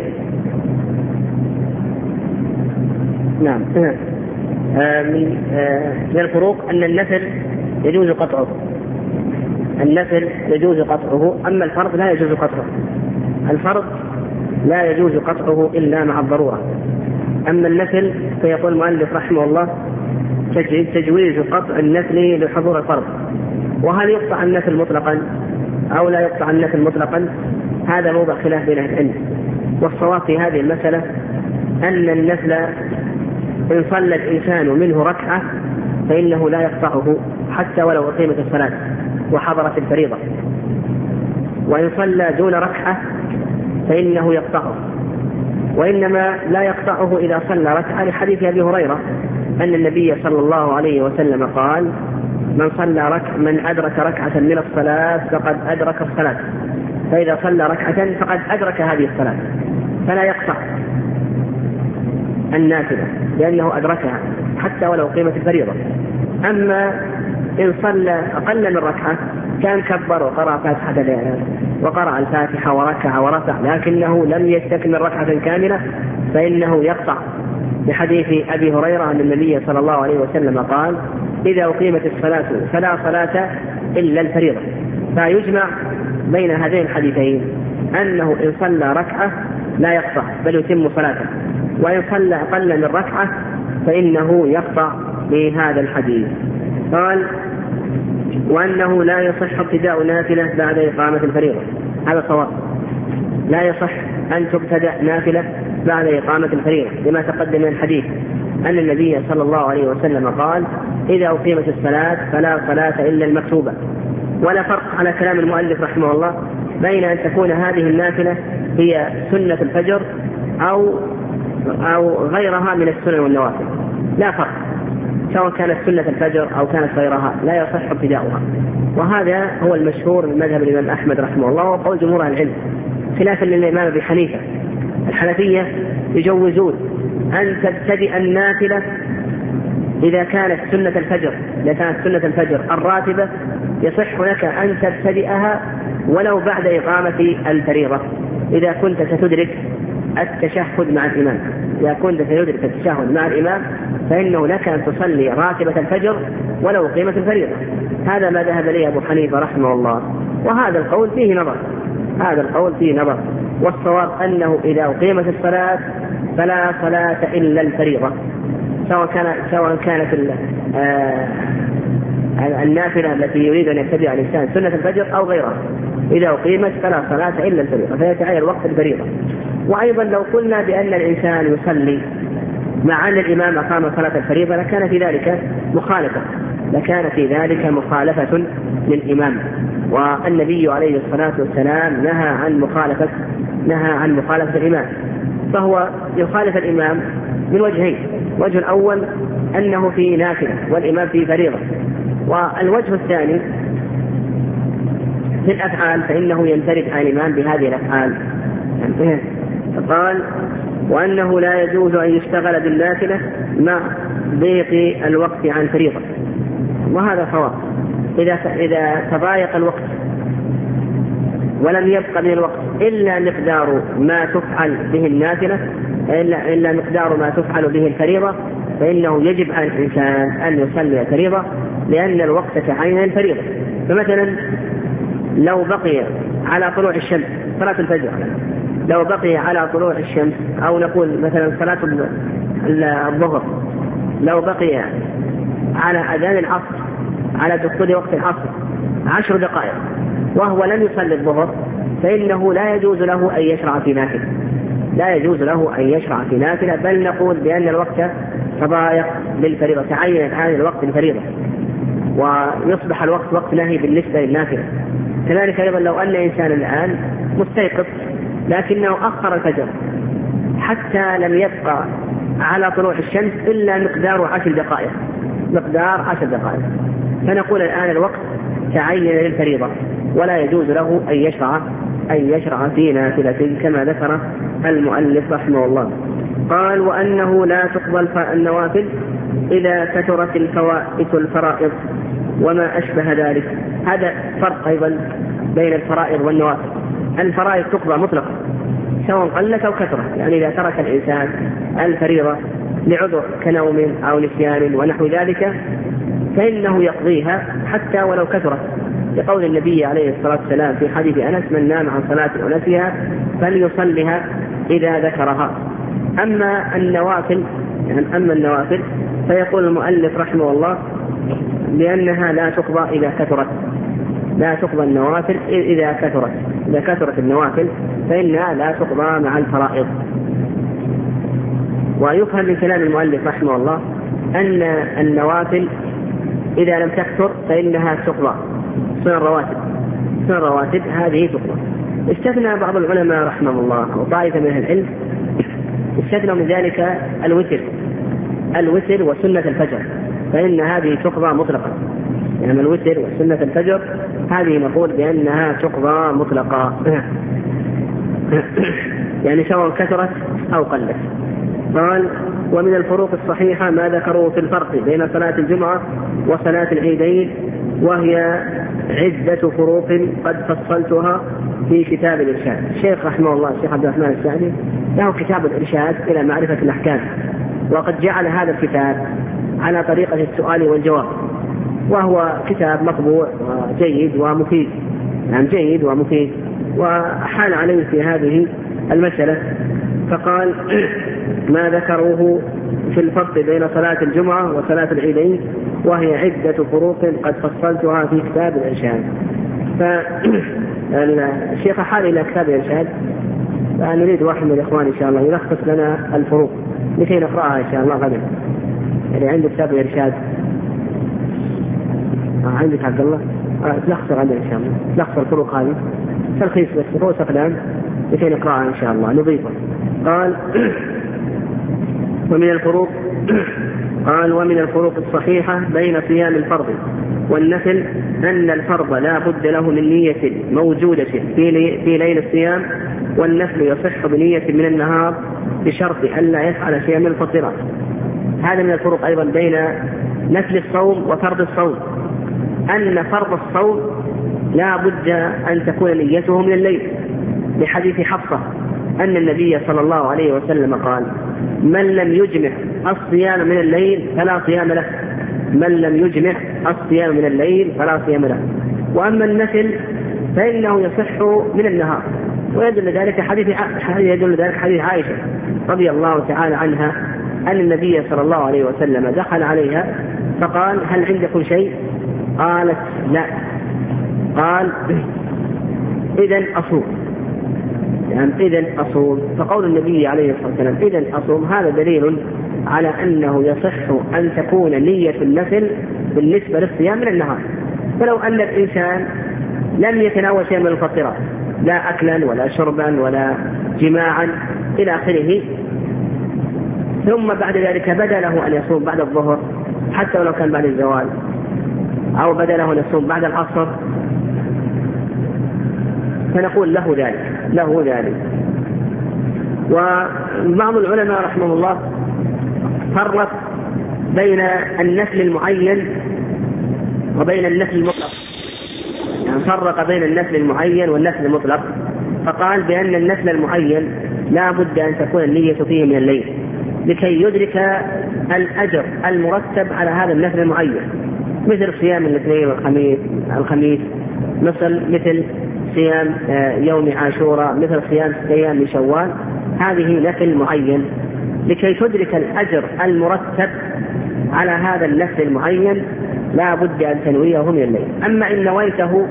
نعم. من الفروق أن النفل يجوز قطعه، النفل يجوز قطعه، أما الفرض لا يجوز قطعه. الفرض لا يجوز قطعه إلا مع الضرورة، أما النفل فيقول المؤلف رحمه الله تجويز قطع النفل لحضور الفرض. وهل يقطع النفل مطلقا أو لا يقطع النفل مطلقا؟ هذا موضع خلاف بين أهل العلم، والصواب في هذه المسألة أن النفل إن صلى الإنسان منه ركعة فإنه لا يقطعه حتى ولو أقيمت الصلاة وحضرت الفريضة، وإن صلى دون ركعة فإنه يقطعه، وإنما لا يقطعه إذا صلى ركعة، لحديث أبي هريرة أن النبي صلى الله عليه وسلم قال من صلى ركعة من أدرك ركعة من الصلاة فقد أدرك الصلاة، فإذا صلى ركعة فقد أدرك هذه الصلاة، فلا يقطع النافلة لأنه أدركها حتى ولو قيمة الفريضة. أما إن صلى أقل من ركعة كان كبر وقرأ فاتحة وقرأ الفاتحة وركع ورفع لكنه لم يستكمل ركعة كاملة فإنه يقطع، بحديث أبي هريرة أن النبي صلى الله عليه وسلم قال إذا أقيمت الصلاة فلا صلاة إلا الفريضة. فيجمع بين هذين الحديثين أنه إن صلى ركعة لا يقطع بل يتم صلاته، وإن صلى أقل من ركعة فإنه يقطع بهذا الحديث. قال وأنه لا يصح ابتداء نافلة بعد إقامة الفريضة. هذا صواب، لا يصح أن تبتدأ نافلة بعد إقامة الفريضة لما تقدم من الحديث أن النبي صلى الله عليه وسلم قال: إذا أقيمت الصلاة فلا صلاة إلا المكتوبة. ولا فرق على كلام المؤلف رحمه الله بين أن تكون هذه النافلة هي سنة الفجر أو أو غيرها من السنن والنوافل، لا فرق، سواء كانت سنة الفجر أو كانت غيرها لا يصح ابتداؤها. وهذا هو المشهور من مذهب الإمام أحمد رحمه الله وقول جمهور العلم، خلافا للإمام أبي حنيفة. الحنفية يجوزون أن تبتدئ النافلة إذا كانت سنة الفجر، إذا كانت سنة الفجر الراتبة يصح لك أن تبتدئها ولو بعد إقامة الفريضة إذا كنت ستدرك التشهد مع الإمام. إذا كنت سيدرك التشهد مع الإمام فإنه لك أن تصلي راتبة الفجر ولو قيمة الفريضة. هذا ما ذهب إليه أبو حنيفة رحمه الله، وهذا القول فيه نظر، هذا القول فيه نظر. والصواب أنه إذا أقيمت الصلاة فلا صلاة إلا الفريضة، سواء كان سواء كانت آه النافلة التي يريد أن يتبع الإنسان سنة الفجر أو غيرها، إذا أقيمت فلا صلاة إلا الفريضة، فيتعين وقت الفريضة. وأيضا لو قلنا بأن الإنسان يصلي مع أن الإمام أقام صلاة الفريضة لكان في ذلك مخالفة، لكان في ذلك مخالفة للإمام. والنبي عليه الصلاة والسلام نهى عن مخالفة نهى عن مخالفة الإمام، فهو يخالف الإمام من وجهين: الوجه الأول أنه في نافلة والإمام في فريضة، والوجه الثاني في الأفعال فإنه ينفرد عن الإمام بهذه الأفعال. قال: وأنه لا يجوز أن يشتغل بالنافلة مع ضيق الوقت عن فريضة. وهذا صواب، إذا إذا تضايق الوقت ولم يبقى من الوقت إلا مقدار ما تفعل به النافلة إلا إلا مقدار ما تفعل به الفريضة فإنه يجب على الإنسان أن يصلي الفريضة، لأن الوقت تعين الفريضة. فمثلا لو بقي على طلوع الشمس صلاة الفجر، لو بقي على طلوع الشمس، أو نقول مثلا صلاة الظهر لو بقي على أذان العصر على دخول وقت العصر عشر دقائق وهو لم يصلي الظهر فإنه لا يجوز له أن يشرع في نافلة، لا يجوز له أن يشرع في نافلة، بل نقول بأن الوقت تضايق للفريضة، تعين الآن الوقت الفريضة ويصبح الوقت وقت نهي بالنسبة للنافلة. كذلك أيضا لو أن إنسان الآن مستيقظ لكنه أخر الفجر حتى لم يبقى على طلوع الشمس إلا مقدار عشر دقائق مقدار عشر دقائق فنقول الآن الوقت تعين للفريضة ولا يجوز له أن يشرع أن يشرع في نافلة كما ذكر المؤلف رحمه الله. قال: وأنه لا تقبل النوافل إذا كثرت الفوائت الفرائض وما أشبه ذلك. هذا فرق أيضا بين الفرائض والنوافل. الفرائض تقضى مطلقا سواء قلت أو كثرت، يعني إذا ترك الإنسان الفريضة لعذر كنوم أو نسيان ونحو ذلك فإنه يقضيها حتى ولو كثرت، لقول النبي عليه الصلاة والسلام في حديث أنس: من نام عن صلاة ونسيها فليصلها إذا ذكرها. أما النوافل يعني أما النوافل فيقول المؤلف رحمه الله لأنها لا تقضى إذا كثرت، لا تقضى النوافل إذا كثرت إذا كثرت النوافل فإنها لا تقضى مع الفرائض. ويفهم من كلام المؤلف رحمه الله أن النوافل إذا لم تكثر فإنها تقضى سنن الرواتب سنن الرواتب هذه تقضى. استثنى بعض العلماء رحمه الله وطائفة من أهل العلم استثنوا من ذلك الوتر الوتر وسنة الفجر، فإن هذه تقضى مطلقا، يعني الوتر وسنة الفجر هذه نقول بأنها تقضى مطلقا يعني سواء كثرت أو قلت. قال: ومن الفروق الصحيحة ما ذكروا في الفرق بين صلاة الجمعة وصلاة العيدين، وهي عدة فروق قد فصلتها في كتاب الإرشاد. الشيخ رحمه الله الشيخ عبد الرحمن السعدي له كتاب الإرشاد إلى معرفة الأحكام، وقد جعل هذا الكتاب على طريقة السؤال والجواب، وهو كتاب مطبوع وجيد ومفيد، يعني جيد ومفيد، وحال عليه في هذه المسألة. فقال: ما ذكروه في الفرق بين صلاة الجمعة وصلاة العيدين وهي عدة فروق قد فصلتها في كتاب الإرشاد. فالشيخ حال إلى كتاب الإرشاد، فنريد واحد من الإخوان إن شاء الله يلخص لنا الفروق لكي نقرأها إن شاء الله غدا. يعني عند كتاب الإرشاد آه عندك عبد الله آه تلخص غدا إن شاء الله، تلخص الفروق هذه تلخيص بس رؤوس أقلام لكي نقرأها إن شاء الله نضيفها. قال ومن الفروق قال ومن الفروق الصحيحة بين صيام الفرض والنفل أن الفرض لا بد له من نية موجودة في في ليل الصيام، والنفل يصح بنية من النهار بشرط ألا يفعل شيئا من الفطرات. هذا من الفروق أيضا بين نفل الصوم وفرض الصوم، أن فرض الصوم لا بد أن تكون نيته من الليل، لحديث حفصة أن النبي صلى الله عليه وسلم قال: من لم يجمع الصيام من الليل فلا صيام له، من لم يجمع الصيام من الليل فلا صيام له. وأما النفل فإنه يصح من النهار، ويدل ذلك حديث يدل ذلك حديث عائشة رضي الله تعالى عنها أن النبي صلى الله عليه وسلم دخل عليها فقال: هل عندكم شيء؟ قالت: لا. قال: إذن أصوم، يعني إذن أصوم. فقول النبي عليه الصلاة والسلام إذن أصوم هذا دليل على أنه يصح أن تكون نية النفل بالنسبة للصيام من النهار. فلو أن الإنسان لم يتناول شيئا من الفطرات، لا أكلا ولا شربا ولا جماعا إلى آخره، ثم بعد ذلك بدا له أن يصوم بعد الظهر حتى ولو كان بعد الزوال، أو بدا له أن يصوم بعد العصر، فنقول له ذلك له ذلك. وبعض العلماء رحمه الله فرق بين النفل المعين وبين النفل المطلق، يعني فرق بين النفل المعين والنفل المطلق، فقال بأن النفل المعين لا بد أن تكون النية فيه من الليل لكي يدرك الأجر المرتب على هذا النفل المعين، مثل صيام الاثنين والخميس الخميس مثل مثل صيام يوم عاشوراء، مثل صيام أيام من شوال. هذه نفل معين لكي تدرك الأجر المرتب على هذا النفل المعين لا بد أن تنويه من الليل. أما إن نويته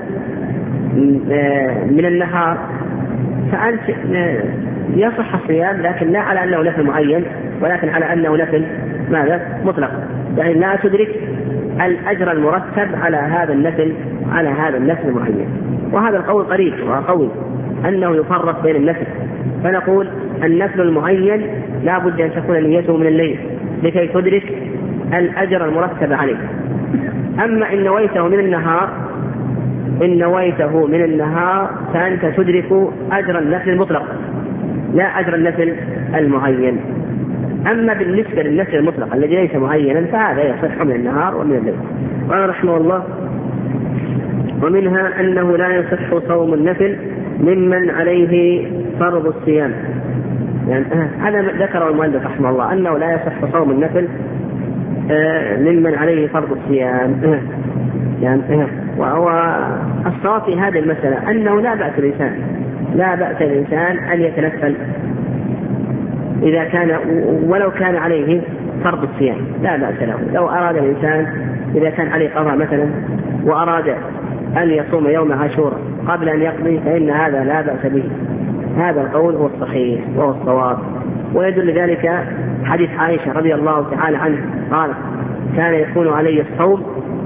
من النهار فأنت يصح الصيام، لكن لا على أنه نفل معين، ولكن على أنه نفل ماذا؟ مطلق، يعني لا تدرك الأجر المرتب على هذا النفل على هذا النفل المعين. وهذا القول قريب وقوي أنه يفرق بين النفل، فنقول النفل المعين لا بد أن تكون نيته من الليل لكي تدرك الأجر المرتب عليه. أما إن نويته من النهار إن نويته من النهار فأنت تدرك أجر النفل المطلق لا أجر النفل المعين. أما بالنسبة للنفل المطلق الذي ليس معينا فهذا يصح من النهار ومن الليل. قال رحمه الله: ومنها أنه لا يصح صوم النفل ممن عليه فرض الصيام. يعني هذا ذكر المؤلف رحمه الله أنه لا يصح صوم النفل ممن عليه فرض الصيام. يعني وهو الصواب في هذه المسألة أنه لا بأس الإنسان لا بأس الإنسان أن يتنفل إذا كان ولو كان عليه فرض الصيام، لا بأس له. لو أراد الإنسان إذا كان عليه قضاء مثلا وأراد أن يصوم يوم عاشوراء قبل أن يقضي فإن هذا لا بأس به. هذا القول هو الصحيح وهو الصواب. ويدل ذلك حديث عائشة رضي الله تعالى عنها قال: كان يكون علي الصوم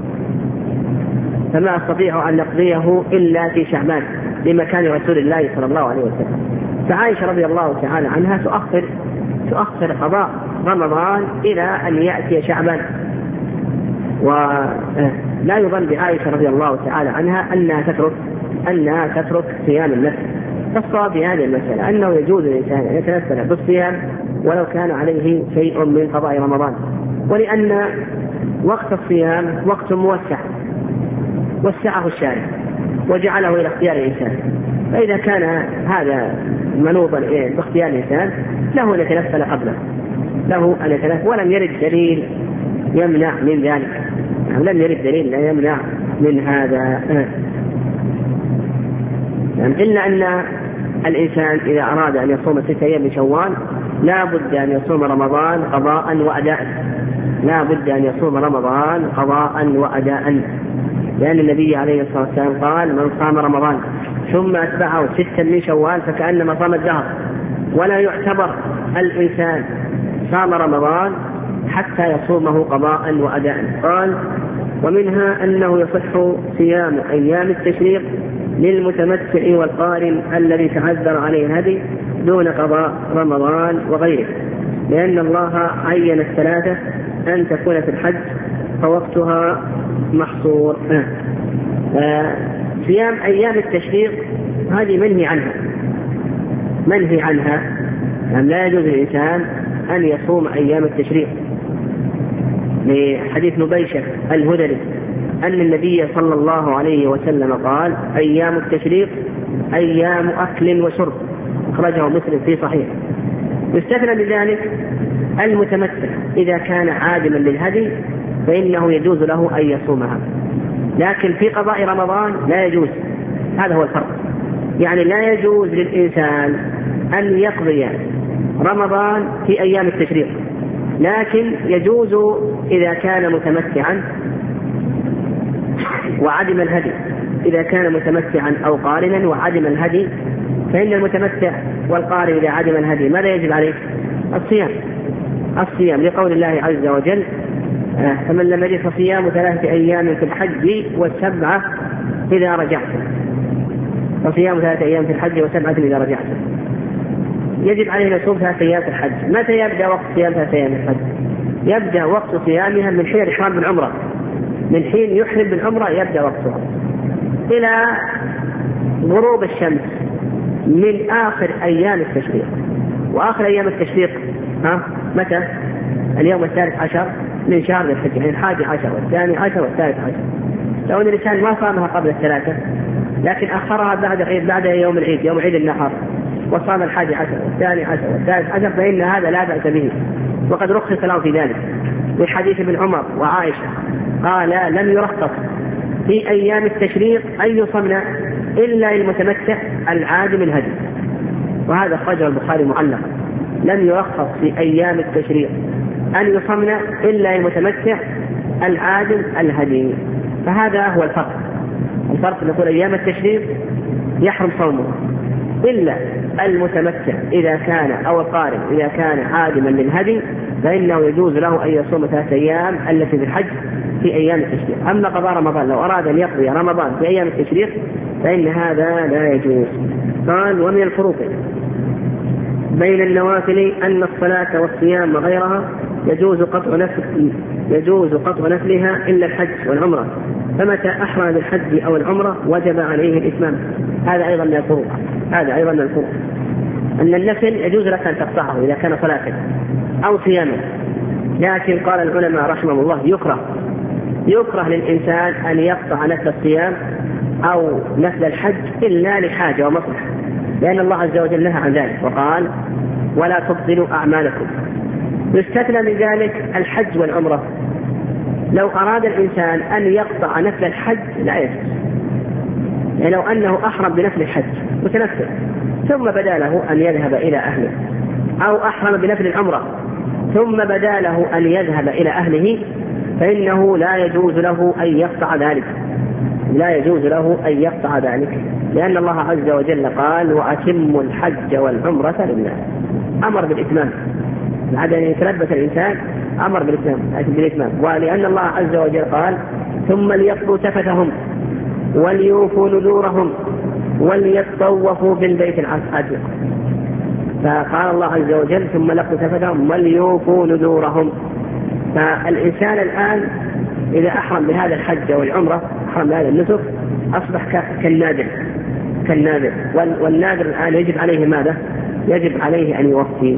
فما أستطيع أن نقضيه إلا في شعبان لمكان رسول الله صلى الله عليه وسلم. فعائشة رضي الله تعالى عنها تؤخر تؤخر قضاء رمضان إلى أن يأتي شعبان. ولا يظن بعائشة رضي الله تعالى عنها أنها تترك أنها تترك صيام النفل. فالصواب في هذه المسألة أنه يجوز للإنسان أن يتنفل بالصيام ولو كان عليه شيء من قضاء رمضان، ولأن وقت الصيام وقت موسع وسعه الشارع وجعله إلى اختيار الإنسان، فإذا كان هذا منوطا باختيار الإنسان له أن يتنفل قبله له أن يتنفل ولم يرد دليل يمنع من ذلك، لم يرد دليل يمنع من هذا. يعني إلا أن الإنسان إذا أراد أن يصوم ستة أيام من شوال لا بد أن يصوم رمضان قضاء وأداء، لا بد أن يصوم رمضان قضاء وأداء، لأن النبي عليه الصلاة والسلام قال: من صام رمضان ثم أتبعه ستا من شوال فكأنما صام الدهر. ولا يعتبر الإنسان صام رمضان حتى يصومه قضاء وأداء. قال: ومنها أنه يصح صيام أيام التشريق للمتمتع والقارن الذي تعذر عليه الهدي دون قضاء رمضان وغيره، لأن الله عين الثلاثة أن تكون في الحج فوقتها محصور. آه صيام أيام التشريق هذه منهي عنها منهي عنها يعني لا يجوز للإنسان أن يصوم أيام التشريق، لحديث نبيشة الهذلي أن النبي صلى الله عليه وسلم قال: أيام التشريق أيام أكل وشرب، أخرجه مسلم في صحيح. يستثنى بذلك المتمتع إذا كان عادما للهدي فإنه يجوز له أن يصومها، لكن في قضاء رمضان لا يجوز. هذا هو الفرق، يعني لا يجوز للإنسان أن يقضي رمضان في أيام التشريق، لكن يجوز إذا كان متمتعا وعدم الهدي. إذا كان متمتعا أو قارنا وعدم الهدي، فإن المتمتع والقارن إذا عدم الهدي ماذا يجب عليه؟ الصيام الصيام لقول الله عز وجل: فمن لم يجد فصيام ثلاثة أيام في الحج وسبعة إذا رجعتم. فصيام ثلاثة أيام في الحج وسبعة إذا رجعتم. يجب عليه يصوم ثلاثة أيام في الحج. متى يبدأ وقت صيام ثلاثة أيام في الحج؟ يبدأ وقت صيامها من حين الإحرام بالعمرة، من حين يحرم بالعمرة يبدأ وقتها إلى غروب الشمس من آخر أيام التشريق. وآخر أيام التشريق ها متى؟ اليوم الثالث عشر من شهر الحج، يعني الحادي عشر والثاني عشر والثالث عشر. لو أن الإنسان ما صامها قبل الثلاثة لكن أخرها بعد عيد بعد يوم العيد يوم عيد النحر وصام الحادي عشر والثاني عشر والثالث عشر فإن هذا لا بأس به، وقد رخص له في ذلك بحديث ابن عمر وعائشة قال: لم يرخص في أيام التشريق أن يصمنا إلا المتمتع العادم الهدي. وهذا أخرجه البخاري معلقا: لم يرخص في أيام التشريق أن يصمنا إلا المتمتع العادم الهدي. فهذا هو الفرق. الفرق نقول أيام التشريق يحرم صومه إلا المتمتع إذا كان أو القارن إذا كان عادما للهدي فإنه يجوز له أن يصوم ثلاثة أيام التي في الحج في أيام التشريق. أما قضاء رمضان لو أراد أن يقضي رمضان في أيام التشريق فإن هذا لا يجوز. قال: ومن الفروق بين النوافل أن الصلاة والصيام وغيرها يجوز قطع نفل يجوز قطع نفلها إلا الحج والعمرة، فمتى أحرم بالحج أو العمرة وجب عليه الإتمام. هذا أيضا من الفروق هذا أيضا من الفروق أن النفل يجوز لك أن تقطعه إذا كان صلاة أو صياما، لكن قال العلماء رحمهم الله يكره يكره للإنسان أن يقطع نفل الصيام أو نفل الحج إلا لحاجة ومصلحة، لأن الله عز وجل نهى عن ذلك وقال: ولا تبطلوا أعمالكم. يستثنى من ذلك الحج والعمرة. لو أراد الإنسان أن يقطع نفل الحج لا يجوز، يعني لو أنه أحرم بنفل الحج متنفل ثم بدا له أن يذهب إلى أهله، أو أحرم بنفل العمرة ثم بدا له أن يذهب إلى أهله، فإنه لا يجوز له أن يقطع ذلك لا يجوز له أن يقطع ذلك لأن الله عز وجل قال: وأتموا الحج والعمرة لله. أمر بالإتمام، بعد أن يتلبس الإنسان أمر بالإتمام. ولأن الله عز وجل قال: ثم ليقضوا تفثهم وليوفوا نذورهم وليطوفوا بالبيت العتيق. فقال الله عز وجل: ثم ليقضوا تفثهم وليوفوا نذورهم. فالإنسان الآن إذا أحرم بهذا الحج والعمرة أحرم بهذا النسك أصبح كالنادر كالنادر والنادر الآن يجب عليه ماذا؟ يجب عليه أن يوفي.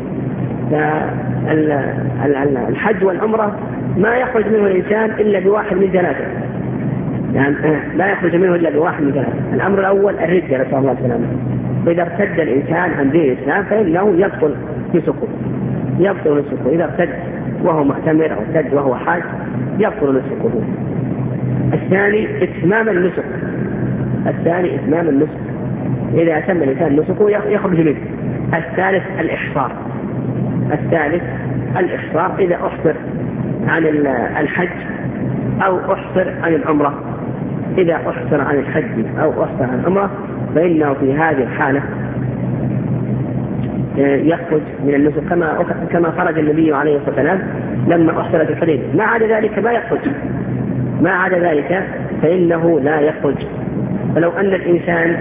فالحج والعمرة ما يخرج منه الإنسان إلا بواحد من ثلاثة، يعني لا يخرج منه إلا بواحد من ثلاثة. الأمر الأول الردة، نسأل الله السلامة. إذا ارتد الإنسان عن دين الإسلام فإنه يبطل نسكه يبطل نسكه إذا ارتد وهو معتمر أو ارتد وهو حاج يبطل نسكه. الثاني إتمام النسك الثاني إتمام النسك إذا أتم الإنسان نسكه يخرج منه. الثالث الإحصار الثالث الإحصار إذا أحصر عن الحج أو أحصر عن العمرة. إذا أحصر عن الحج أو أحصر عن العمرة فإنه في هذه الحالة يخرج من النسك كما كما خرج النبي عليه الصلاة والسلام لما أحصرت الحديبية. ما عدا ذلك ما يخرج، ما عدا ذلك فإنه لا يخرج. فلو أن الإنسان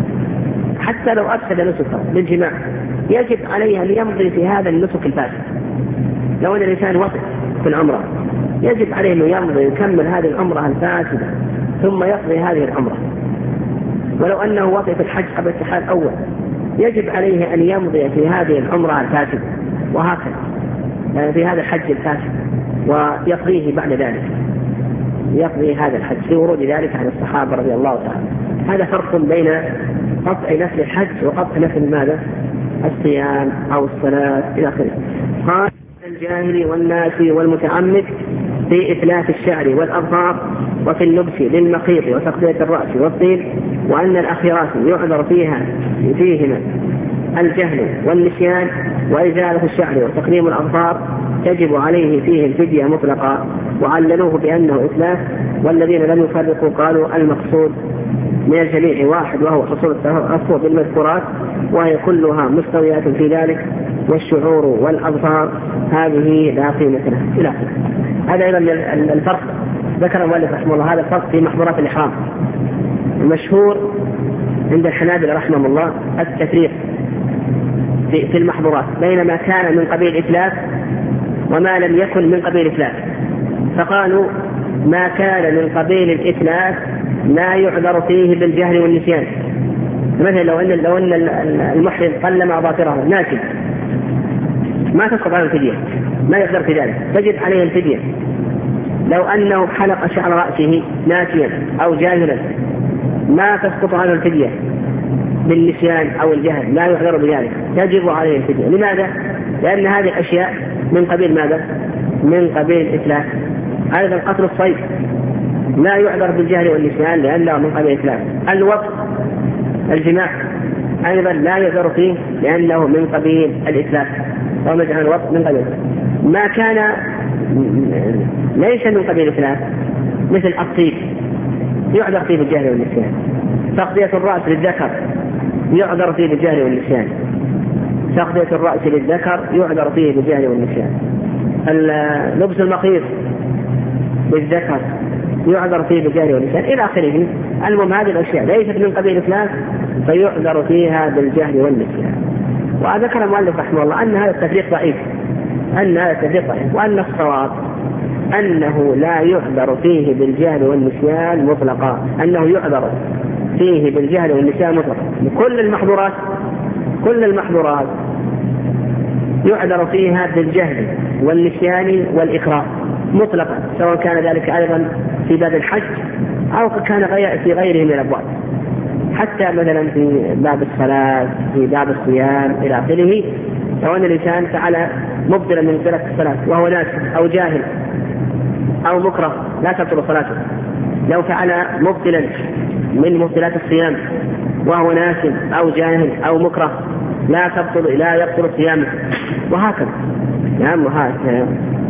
حتى لو أفسد نسكه بالجماع يجب عليه أن يمضي في هذا النسك الفاسد. لو أن الإنسان وطئ في العمرة يجب عليه أن يمضي يكمل هذه العمرة الفاسدة ثم يقضي هذه العمرة. ولو أنه وطئ في الحج قبل التحال الأول يجب عليه أن يمضي في هذه العمرة الفاسدة وهكذا في هذا الحج الفاسد ويقضيه بعد ذلك، يقضي هذا الحج في ورود ذلك عن الصحابة رضي الله تعالى. هذا فرق بين قطع نفل الحج وقطع نفل ماذا؟ الصيام أو الصلاة إلى آخره. قال الجاهل والناس والمتعمد في إتلاف الشعر والأظفار وفي اللبس للمخيط وتقضية الرأس والطين، وأن الأخيرات يعذر فيها فيهما الجهل والنسيان وإزالة الشعر وتقليم الأظفار تجب عليه فيه الفدية مطلقا، وعللوه بأنه إتلاف. والذين لم يفرقوا قالوا المقصود من الجميع واحد وهو حصول التأثر بالمذكورات وهي كلها مستويات في ذلك، والشعور والأظفار هذه لا قيمة لها إلى آخره. هذا أيضا الفرق ذكر المؤلف رحمه الله، هذا الفرق في محظورات الإحرام. المشهور عند الحنابلة رحمه الله التفريق في المحظورات بين ما كان من قبيل إتلاف وما لم يكن من قبيل إتلاف. فقالوا ما كان من قبيل الإتلاف لا يعذر فيه بالجهل والنسيان. مثلا لو أن لو أن المحرم قلم أظافره ناسي ما تسقط عنه الفدية، ما يقدر في ذلك، تجب عليه الفدية. لو أنه حلق شعر رأسه ناسيا أو جاهلا ما تسقط عنه الفدية بالنسيان أو الجهل، لا يعذر بذلك، تجب عليه الفدية. لماذا؟ لأن هذه الأشياء من قبيل ماذا؟ من قبيل الإتلاف. أيضا قتل الصيد لا يعذر بالجهل والنسيان لأنه من قبيل الإتلاف. الوقت الجماع أيضا لا يعذر فيه لأنه من قبيل الإتلاف، ومجعل الوقت من قبيل ما كان ليس من قبيل الإتلاف مثل الطيب يعذر فيه بالجهل والنسيان. تقضية الرأس للذكر يعذر فيه بالجهل والنسيان. تقضية الرأس للذكر يعذر فيه بالجهل والنسيان. لبس المخيط للذكر يعذر فيه بالجهل والنسيان إلى آخره. المهم هذه الأشياء ليست من قبيل الإتلاف فيعذر فيها بالجهل والنسيان. وذكر المؤلف رحمه الله أن هذا التفريق ضعيف، أن هذا التفريق ضعيف، وأن الصواب أنه لا يعذر فيه بالجهل والنسيان مطلقا، أنه يعذر فيه بالجهل والنسيان مطلقا. كل المحظورات كل المحظورات يعذر فيها بالجهل والنسيان والإكراه مطلقا، سواء كان ذلك أيضا في باب الحج أو كان في غيره من الأبواب، حتى مثلا في باب الصلاة في باب الصيام إلى آخره. لو أن الإنسان فعل مبطلا من مبطلات الصلاة وهو ناس أو جاهل أو مكره لا تبطل صلاته. لو فعل مبطلا من مبطلات الصيام وهو ناس أو جاهل أو مكره لا تبطل لا يبطل صيامه، وهكذا. نعم وهكذا.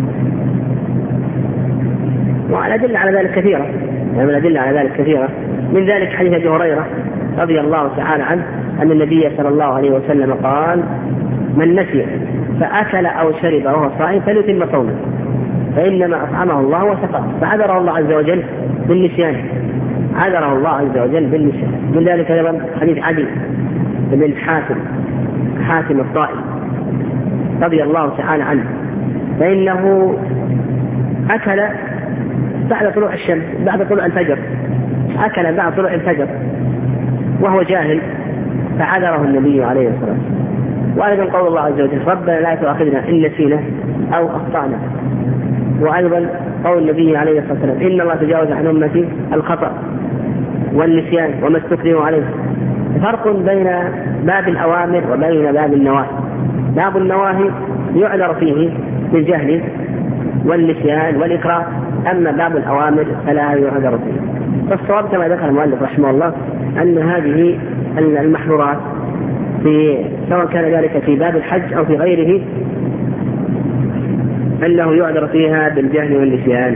والأدلة على ذلك كثيرة، يعني الأدلة على ذلك كثيرة. من ذلك حديث أبي هريرة رضي الله تعالى عنه أن النبي صلى الله عليه وسلم قال: من نسي فأكل أو شرب وهو صائم فليتم صومه فإنما أطعمه الله وسقاه. فعذره الله عز وجل بالنسيان، عذره الله عز وجل بالنسيان. من ذلك أيضا حديث عدي بن حاتم حاتم الطائي رضي الله تعالى عنه، فإنه أكل بعد طلوع الشمس بعد طلوع الفجر، أكل بعد طلوع الفجر وهو جاهل فعذره النبي عليه الصلاة والسلام. وأيضا قول الله عز وجل: ربنا لا تؤاخذنا إن نسينا أو أخطأنا. وأيضا قول النبي عليه الصلاة والسلام: إن الله تجاوز عن أمتي الخطأ والنسيان وما استكرهوا عليه. فرق بين باب الأوامر وبين باب النواهي. باب النواهي يعذر فيه بالجهل والنسيان والإكراه، أما باب الأوامر فلا يعذر فيه. فالصواب كما ذكر المؤلف رحمه الله أن هذه المحظورات في سواء كان ذلك في باب الحج أو في غيره أنه يعذر فيها بالجهل والنسيان.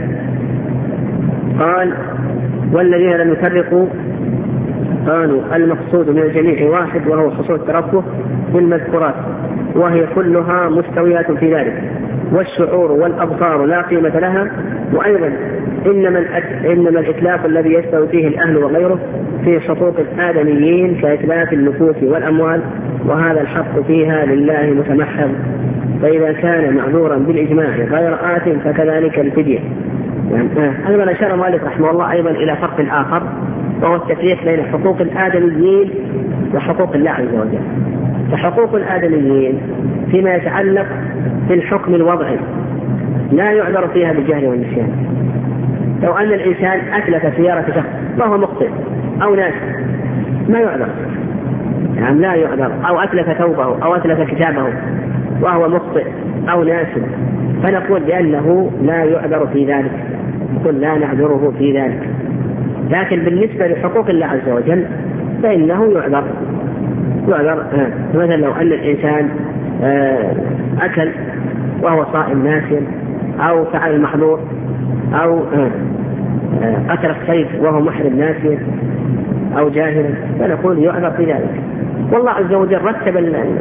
قال والذين لم يفرقوا قالوا المقصود من الجميع واحد وهو حصول الترفه بالمذكورات وهي كلها مستويات في ذلك، والشعور والأبصار لا قيمة لها. وأيضا إنما, إنما الإتلاف الذي يستوي فيه الأهل وغيره في حقوق الآدميين كإتلاف النفوس والأموال، وهذا الحق فيها لله متمحض. فإذا كان معذورا بالإجماع غير آت فكذلك الفدية. يعني أيضا أشار المؤلف رحمه الله أيضا إلى فرق آخر، وهو التفريق بين حقوق الآدميين وحقوق الله عز وجل. فحقوق الآدميين فيما يتعلق بالحكم الوضعي لا يعذر فيها بالجهل والنسيان. لو أن الإنسان أتلف سيارة شخص وهو مخطئ أو ناسي ما يعذر، يعني لا يعذر، أو أتلف ثوبه أو أتلف كتابه وهو مخطئ أو ناسي، فنقول بأنه لا يعذر في ذلك، نقول لا نعذره في ذلك. لكن بالنسبة لحقوق الله عز وجل فإنه يعذر يعذر آه. مثلا لو أن الإنسان آه أكل وهو صائم ناسيا، أو فعل المحظور، أو آه آه قتل الصيد وهو محرم ناسيا أو جاهلا، فنقول يعذر في ذلك. والله عز وجل رتب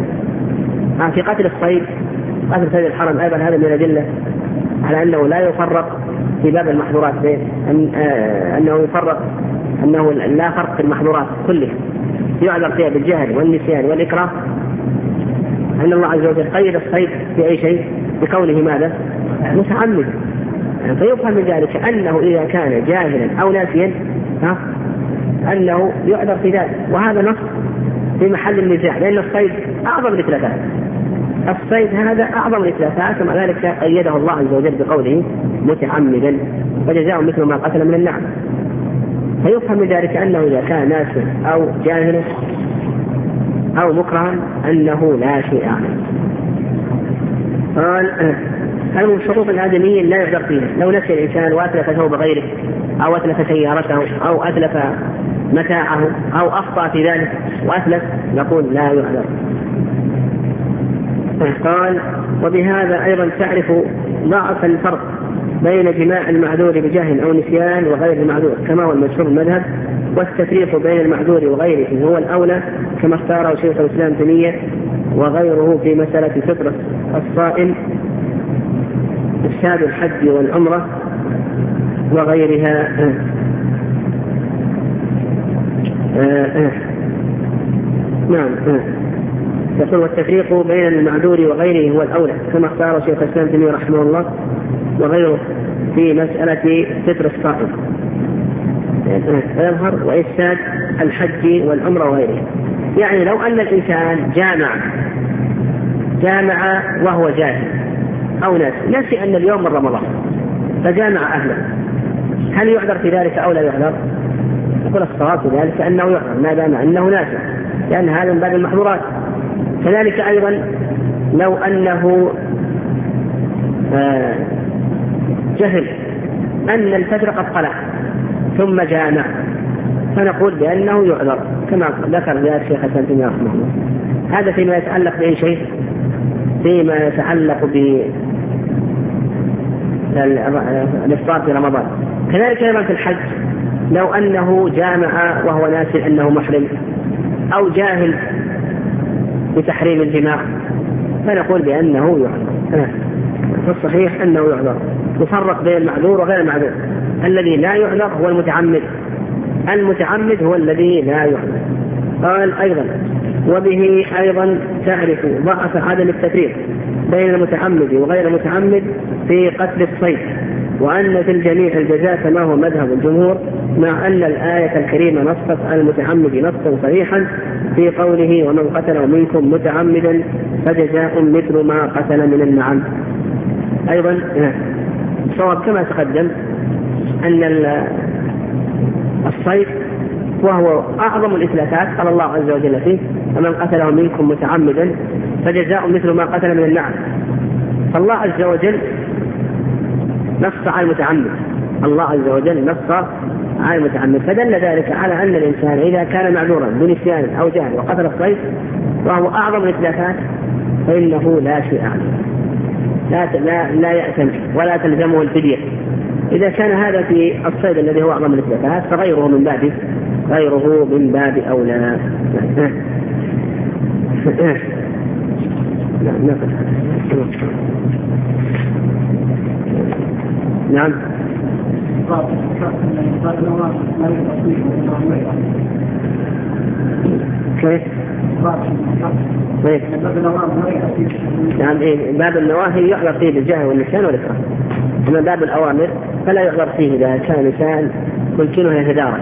آه في قتل الصيد قتل صيد الحرم أيضا هذا من الأدلة على أنه لا يفرق في باب المحظورات، أن آه أنه يفرق أنه لا فرق في المحظورات كلها يعذر فيها بالجهل والنسيان والإكراه. أن الله عز وجل قيد الصيد في أي شيء بقوله ماذا؟ متعمد. فيفهم من ذلك أنه إذا كان جاهلا أو ناسيا ها أنه يعذر في ذلك، وهذا نص في محل النزاع، لأن الصيد أعظم الإتلافات، الصيد هذا أعظم الإتلافات، ومع ذلك قيده الله عز وجل بقوله متعمدا فجزاء مثل ما قتل من النعم. فيفهم من ذلك أنه إذا كان ناسيا أو جاهلا أو مكرها أنه لا شيء عليه. قال هل شروط الآدميين لا يعذر فيها؟ لو نسي الإنسان وأتلف ثوب غيره أو أتلف سيارته أو أتلف متاعه أو أخطأ في ذلك وأتلف نقول لا يعذر. قال وبهذا أيضا تعرف ضعف الفرق بين جماع المعذور بجهل أو نسيان وغير المعذور كما هو المشهور المذهب، والتفريق بين المعذور وغيره هو الأولى كما اختاره شيخ الإسلام ابن تيمية وغيره في مسألة فطرة الصائم إفساد الحج والعمرة وغيرها. آه آه. نعم آه. يقول والتفريق بين المعذور وغيره هو الأولى كما اختار شيخ الإسلام ابن تيمية رحمه الله وغيره في مسألة فطر الصائم يظهر وإفساد الحج والعمرة وغيره. يعني لو أن الإنسان جامع جامع وهو جاهل أو ناسي ناسي أن اليوم من رمضان فجامع أهله، هل يعذر في ذلك أو لا يعذر؟ يقول الصواب في ذلك أنه يعذر ما دام أنه ناسي، لأن هذا من باب المحظورات. كذلك أيضا لو أنه آه جهل أن الفجر قد طلع ثم جامع فنقول بأنه يعذر كما ذكر ذلك شيخ الإسلام ابن تيمية رحمه الله. هذا فيما يتعلق بأي شيء فيما يتعلق بالإفطار في رمضان. كذلك أيضا في الحج لو أنه جامع وهو ناسي أنه محرم أو جاهل بتحريم الجماع فنقول بأنه يعذر. فالصحيح أنه يعذر. يفرق بين المعذور وغير المعذور. الذي لا يعذر هو المتعمد، المتعمد هو الذي لا يعذر. قال أيضا وبه أيضا تعرف ضعف عدم التفريق بين المتعمد وغير المتعمد في قتل الصيد، وأن في الجميع الجزاء كما هو مذهب الجمهور، مع أن الآية الكريمة نصت على المتعمد نصا صريحا في قوله ومن قتل منكم متعمدا فجزاء مثل ما قتل من النعم. أيضا الصواب كما تقدم أن الصيد وهو أعظم الإتلافات قال الله عز وجل فيه ومن قتله منكم متعمدا فجزاء مثل ما قتل من النعم. فالله عز وجل نص على المتعمد، الله عز وجل نص على المتعمد، فدل ذلك على أن الإنسان إذا كان معذورا بنسيان أو جهل وقتل الصيد وهو أعظم الإتلافات فإنه لا شيء عليه. لا لا لا يأثم ولا تلزمه الفدية. إذا كان هذا في الصيد الذي هو أعظم الزكاة فغيره من باب غيره من باب أولى. نعم. كيف؟ نعم إيه باب النواهي يعذر فيه بالجهل والنسيان والإكراه، أما باب الأوامر فلا يعذر فيه إذا كان الإنسان يمكنه يتدارك.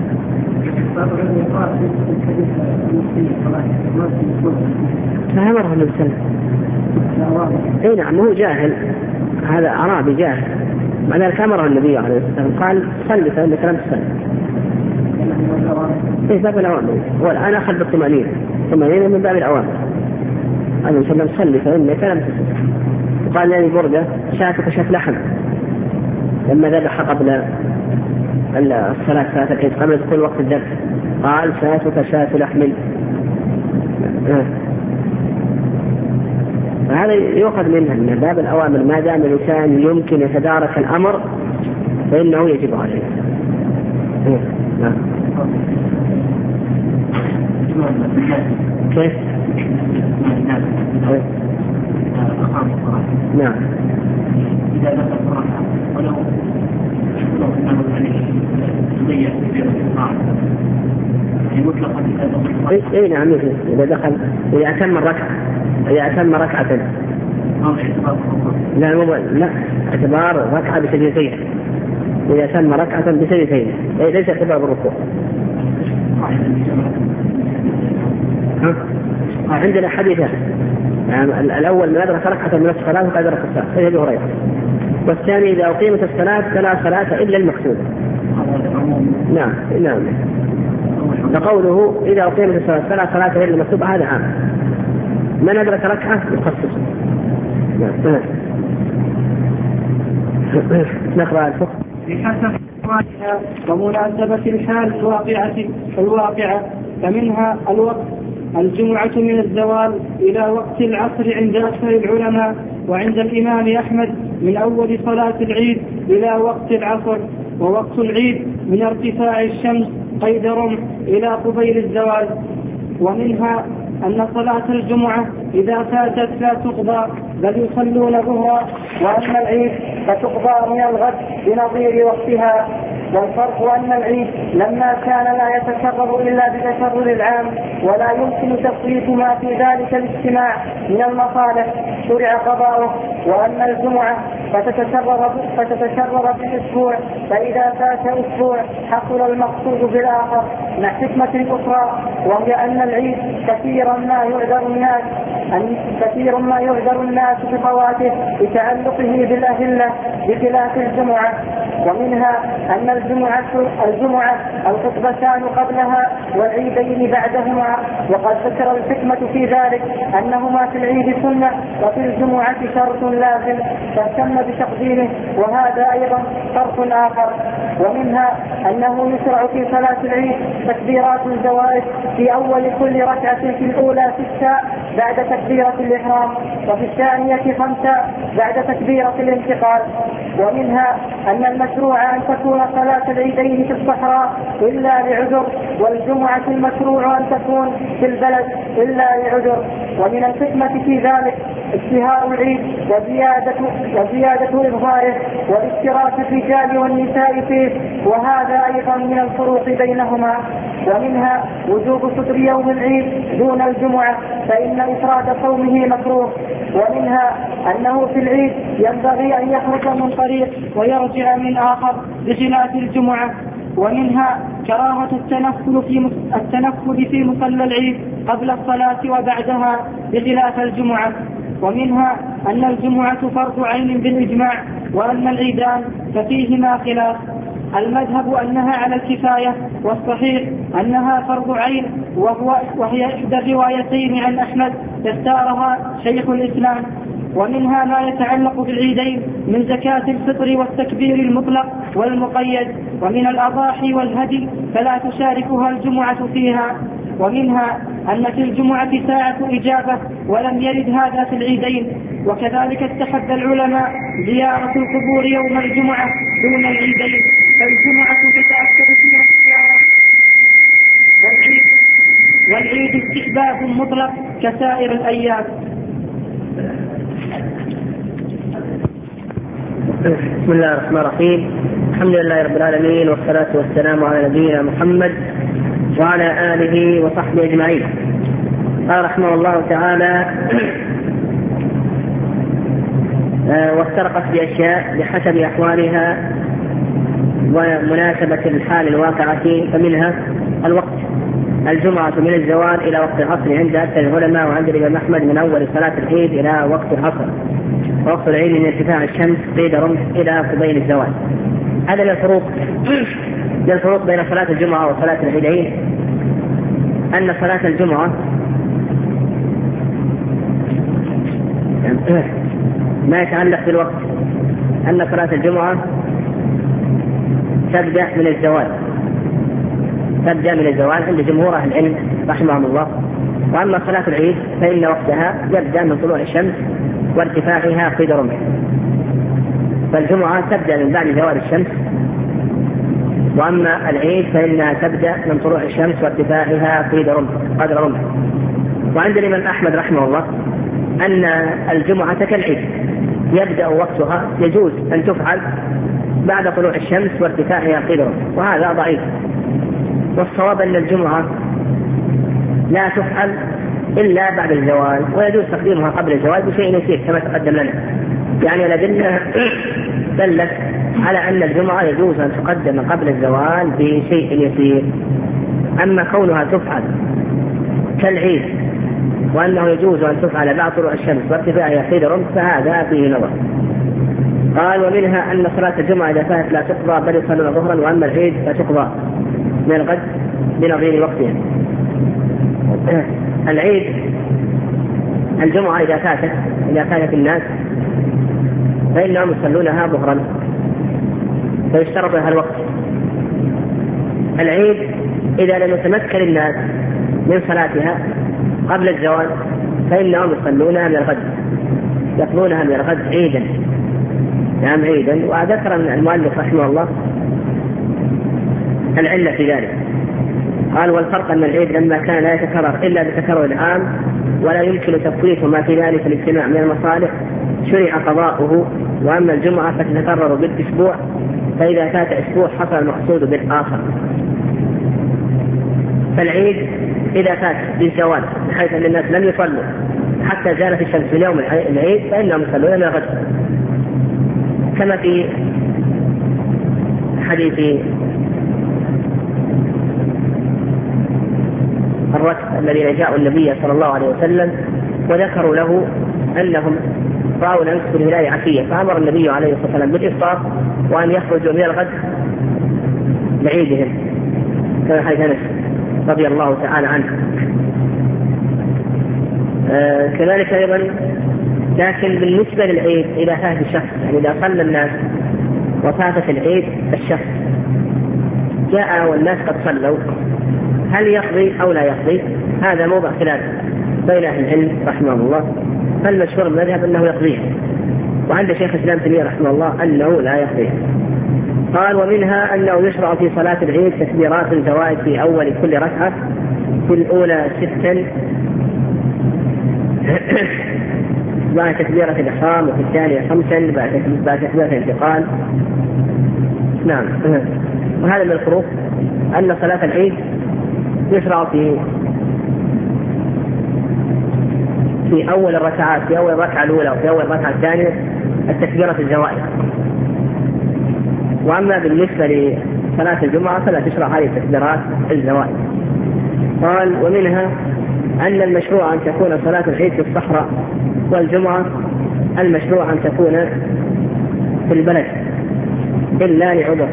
فأمره النبي صلى الله عليه وسلم. إيه نعم هو جاهل، هذا أعرابي جاهل، مع ذلك أمره النبي عليه الصلاة والسلام قال صل فإنك لم تصل. إيه باب الأوامر، والآن أخذ بالطمأنينة، الطمأنينة من باب الأوامر. عليه الصلاة والسلام صل فإنك لم تصل. وقال لي بردة شاتك شات لحم لما ذبح قبل الصلاة صلاة العيد قبل كل وقت الذبح قال شاتك شات لحم. فهذا يؤخذ منها من باب الأوامر، ما دام الإنسان يمكن يتدارك الأمر فإنه يجب عليه. كيف؟ نعم. إذا دخل الركعة ولو لو أنه يضيع في الركعة مطلقا. إيه نعم إذا دخل إذا أتم الركعة إذا أتم ركعة لا لا اعتبار ركعة بسجدتين، إذا أتم ركعة بسجدتين ليس اعتبار بالركوع. عندنا حديثان، يعني الأول من أدرك ركعة من الصلاة فقد أدرك الصلاة فهي أبي هريرة، والثاني إذا أقيمت الصلاة فلا صلاة إلا المقصود. نعم نعم. فقوله إذا أقيمت الصلاة فلا صلاة إلا المقصود هذا عام، من أدرك ركعة يخصص. نعم. نقرأ الفقه بحسب ومناسبة الحال الواقعة الواقعة فمنها الوقت الجمعة من الزوال إلى وقت العصر عند أكثر العلماء، وعند الإمام أحمد من أول صلاة العيد إلى وقت العصر، ووقت العيد من ارتفاع الشمس قيد رمح إلى قبيل الزوال. ومنها أن صلاة الجمعة إذا فاتت لا تقضى بل يصلون ظهرا، وأما العيد فتقضى من الغد بنظير وقتها. والفرق أن العيد لما كان لا يتكرر إلا بتكرر العام ولا يمكن تفويت ما في ذلك الاجتماع من المصالح شرع قضاؤه، وأما الجمعة فتتكرر فتتكرر بالأسبوع، فإذا فات أسبوع حصل المقصود بالآخر مع حكمة أخرى، وهي أن العيد كثيرا ما يعذر الناس أن كثير ما يعذر الناس بفواته لتعلقه بالأهلة بخلاف الجمعة. ومنها أن الجمعة الجمعة الخطبتان قبلها والعيدين بعدهما، وقد ذكر الحكمة في ذلك أنهما في العيد سنة وفي الجمعة شرط لازم فاهتم بتقديمه، وهذا أيضا شرط آخر. ومنها أنه يشرع في صلاة العيد تكبيرات الزوائد في أول كل ركعة، في الأولى ستة بعد تكبيرة الإحرام، وفي الثانية خمسة بعد تكبيرة الانتقال. ومنها أن المشروع أن تكون صلاة العيدين في الصحراء إلا لعذر، والجمعة المشروع أن تكون في البلد إلا لعذر. ومن الحكمة في ذلك اشتهار العيد وزيادة, وزيادة إظهاره واشتراك الرجال والنساء فيه، وهذا أيضا من الفروق بينهما. ومنها وجوب فطر يوم العيد دون الجمعة فإن إفراد صومه مكروه. ومنها أنه في العيد ينبغي أن يخرج من طريق ويرجع من آخر بخلاف الجمعة. ومنها كراهة التنفل في التنفل في مصلى العيد قبل الصلاة وبعدها بخلاف الجمعة. ومنها أن الجمعة فرض عين بالإجماع، وأن العيدان ففيهما خلاف. المذهب أنها على الكفاية، والصحيح أنها فرض عين، وهو وهي إحدى الروايتين عن أحمد اختارها شيخ الإسلام. ومنها ما يتعلق بالعيدين من زكاة الفطر والتكبير المطلق والمقيد، ومن الأضاحي والهدي فلا تشاركها الجمعة فيها. ومنها أن في الجمعة ساعة إجابة ولم يرد هذا في العيدين، وكذلك استحب العلماء زيارة القبور يوم الجمعة دون العيدين، فالجمعة تتأكد فيها الزيارة، والعيد, والعيد استحباب مطلق كسائر الأيام. بسم الله الرحمن الرحيم. الحمد لله رب العالمين، والصلاة والسلام على نبينا محمد وعلى آله وصحبه أجمعين. قال رحمه الله تعالى: وافترقت بأشياء بحسب أحوالها ومناسبة الحال الواقعة، فمنها الوقت: الجمعة من الزوال إلى وقت العصر عند أكثر العلماء، وعند الإمام أحمد من أول صلاة العيد إلى وقت العصر، ووقت العيد من ارتفاع الشمس قيد رمح إلى قبيل الزوال. هذا الفروق الفروق بين صلاة الجمعة وصلاة العيدين، أن صلاة الجمعة ما يتعلق بالوقت، أن صلاة الجمعة تبدأ من الزوال تبدأ من الزوال عند جمهور أهل العلم رحمهم الله. وأما صلاة العيد فإن وقتها يبدأ من طلوع الشمس وارتفاعها قيد رمح، فالجمعة تبدأ من بعد زوال الشمس، وأما العيد فإنها تبدأ من طلوع الشمس وارتفاعها قيد رمح قدر رمح. وعند الإمام أحمد رحمه الله أن الجمعة كالعيد يبدأ وقتها، يجوز أن تفعل بعد طلوع الشمس وارتفاعها قيد رمح، وهذا ضعيف. والصواب أن الجمعة لا تفعل إلا بعد الزوال، ويجوز تقديمها قبل الزوال بشيء يسير كما تقدم لنا. يعني الأدلة دلت على أن الجمعة يجوز أن تقدم قبل الزوال بشيء يسير. أما كونها تفعل كالعيد وأنه يجوز أن تفعل بعد طلوع الشمس وارتفاعها قيد رمح فهذا فيه نظر. قال: ومنها أن صلاة الجمعة إذا فاتت لا تقضى بل يصلون ظهرا، وأما العيد فتقضى من الغد بنظير وقتها. العيد الجمعة إذا فاتت إذا فاتت الناس فإنهم يصلونها ظهرا، فيشترط لها الوقت. العيد إذا لم يتمكن الناس من صلاتها قبل الزوال فإنهم يصلونها من الغد، يقضونها من الغد عيدا، نعم عيدا. وذكر المؤلف رحمه الله العلة في ذلك. قال: والفرق أن العيد لما كان لا يتكرر إلا بتكرر العام ولا يمكن تفويت ما في ذلك الاجتماع من المصالح شرع قضاؤه، وأما الجمعة فتتكرر بالأسبوع، فإذا فات أسبوع حصل المقصود بالآخر. فالعيد إذا فات بالزوال بحيث أن الناس لم يصلوا حتى زالت الشمس في يوم العيد فإنهم يصلون من الغد، كما في حديث الركب الذين جاءوا النبي صلى الله عليه وسلم وذكروا له أنهم رأوا الأمس في الهلال عشية، فأمر النبي عليه الصلاة والسلام بالإفطار وأن يخرجوا من الغد لعيدهم، كما حديث أنس رضي الله تعالى عنه. آه كذلك أيضا، لكن بالنسبة للعيد إذا فات الشخص، يعني إذا صلى الناس وفاتت العيد الشخص جاء والناس قد صلوا، هل يقضي أو لا يقضي؟ هذا موضع خلاف بين أهل العلم رحمه الله. فالمشهور من المذهب أنه يقضيه، وعند شيخ الإسلام تيمية رحمه الله أنه لا يقضيه. قال: ومنها أنه يشرع في صلاة العيد تكبيرات الزوائد في أول كل ركعة، في الأولى ستا بعد تكبيرة الإحرام، وفي الثانية خمسا بعد تكبيرة الانتقال. نعم. وهذا من الفروق أن صلاة العيد يشرع في في أول الركعات، في أول الركعة الأولى وفي أول الركعة الثانية التكبيرة الزوائد. وأما بالنسبة لصلاة الجمعة فلا تشرع هذه التكبيرات الزوائد. قال: ومنها أن المشروع أن تكون صلاة العيد في الصحراء، والجمعة المشروع أن تكون في البلد إلا لعذر.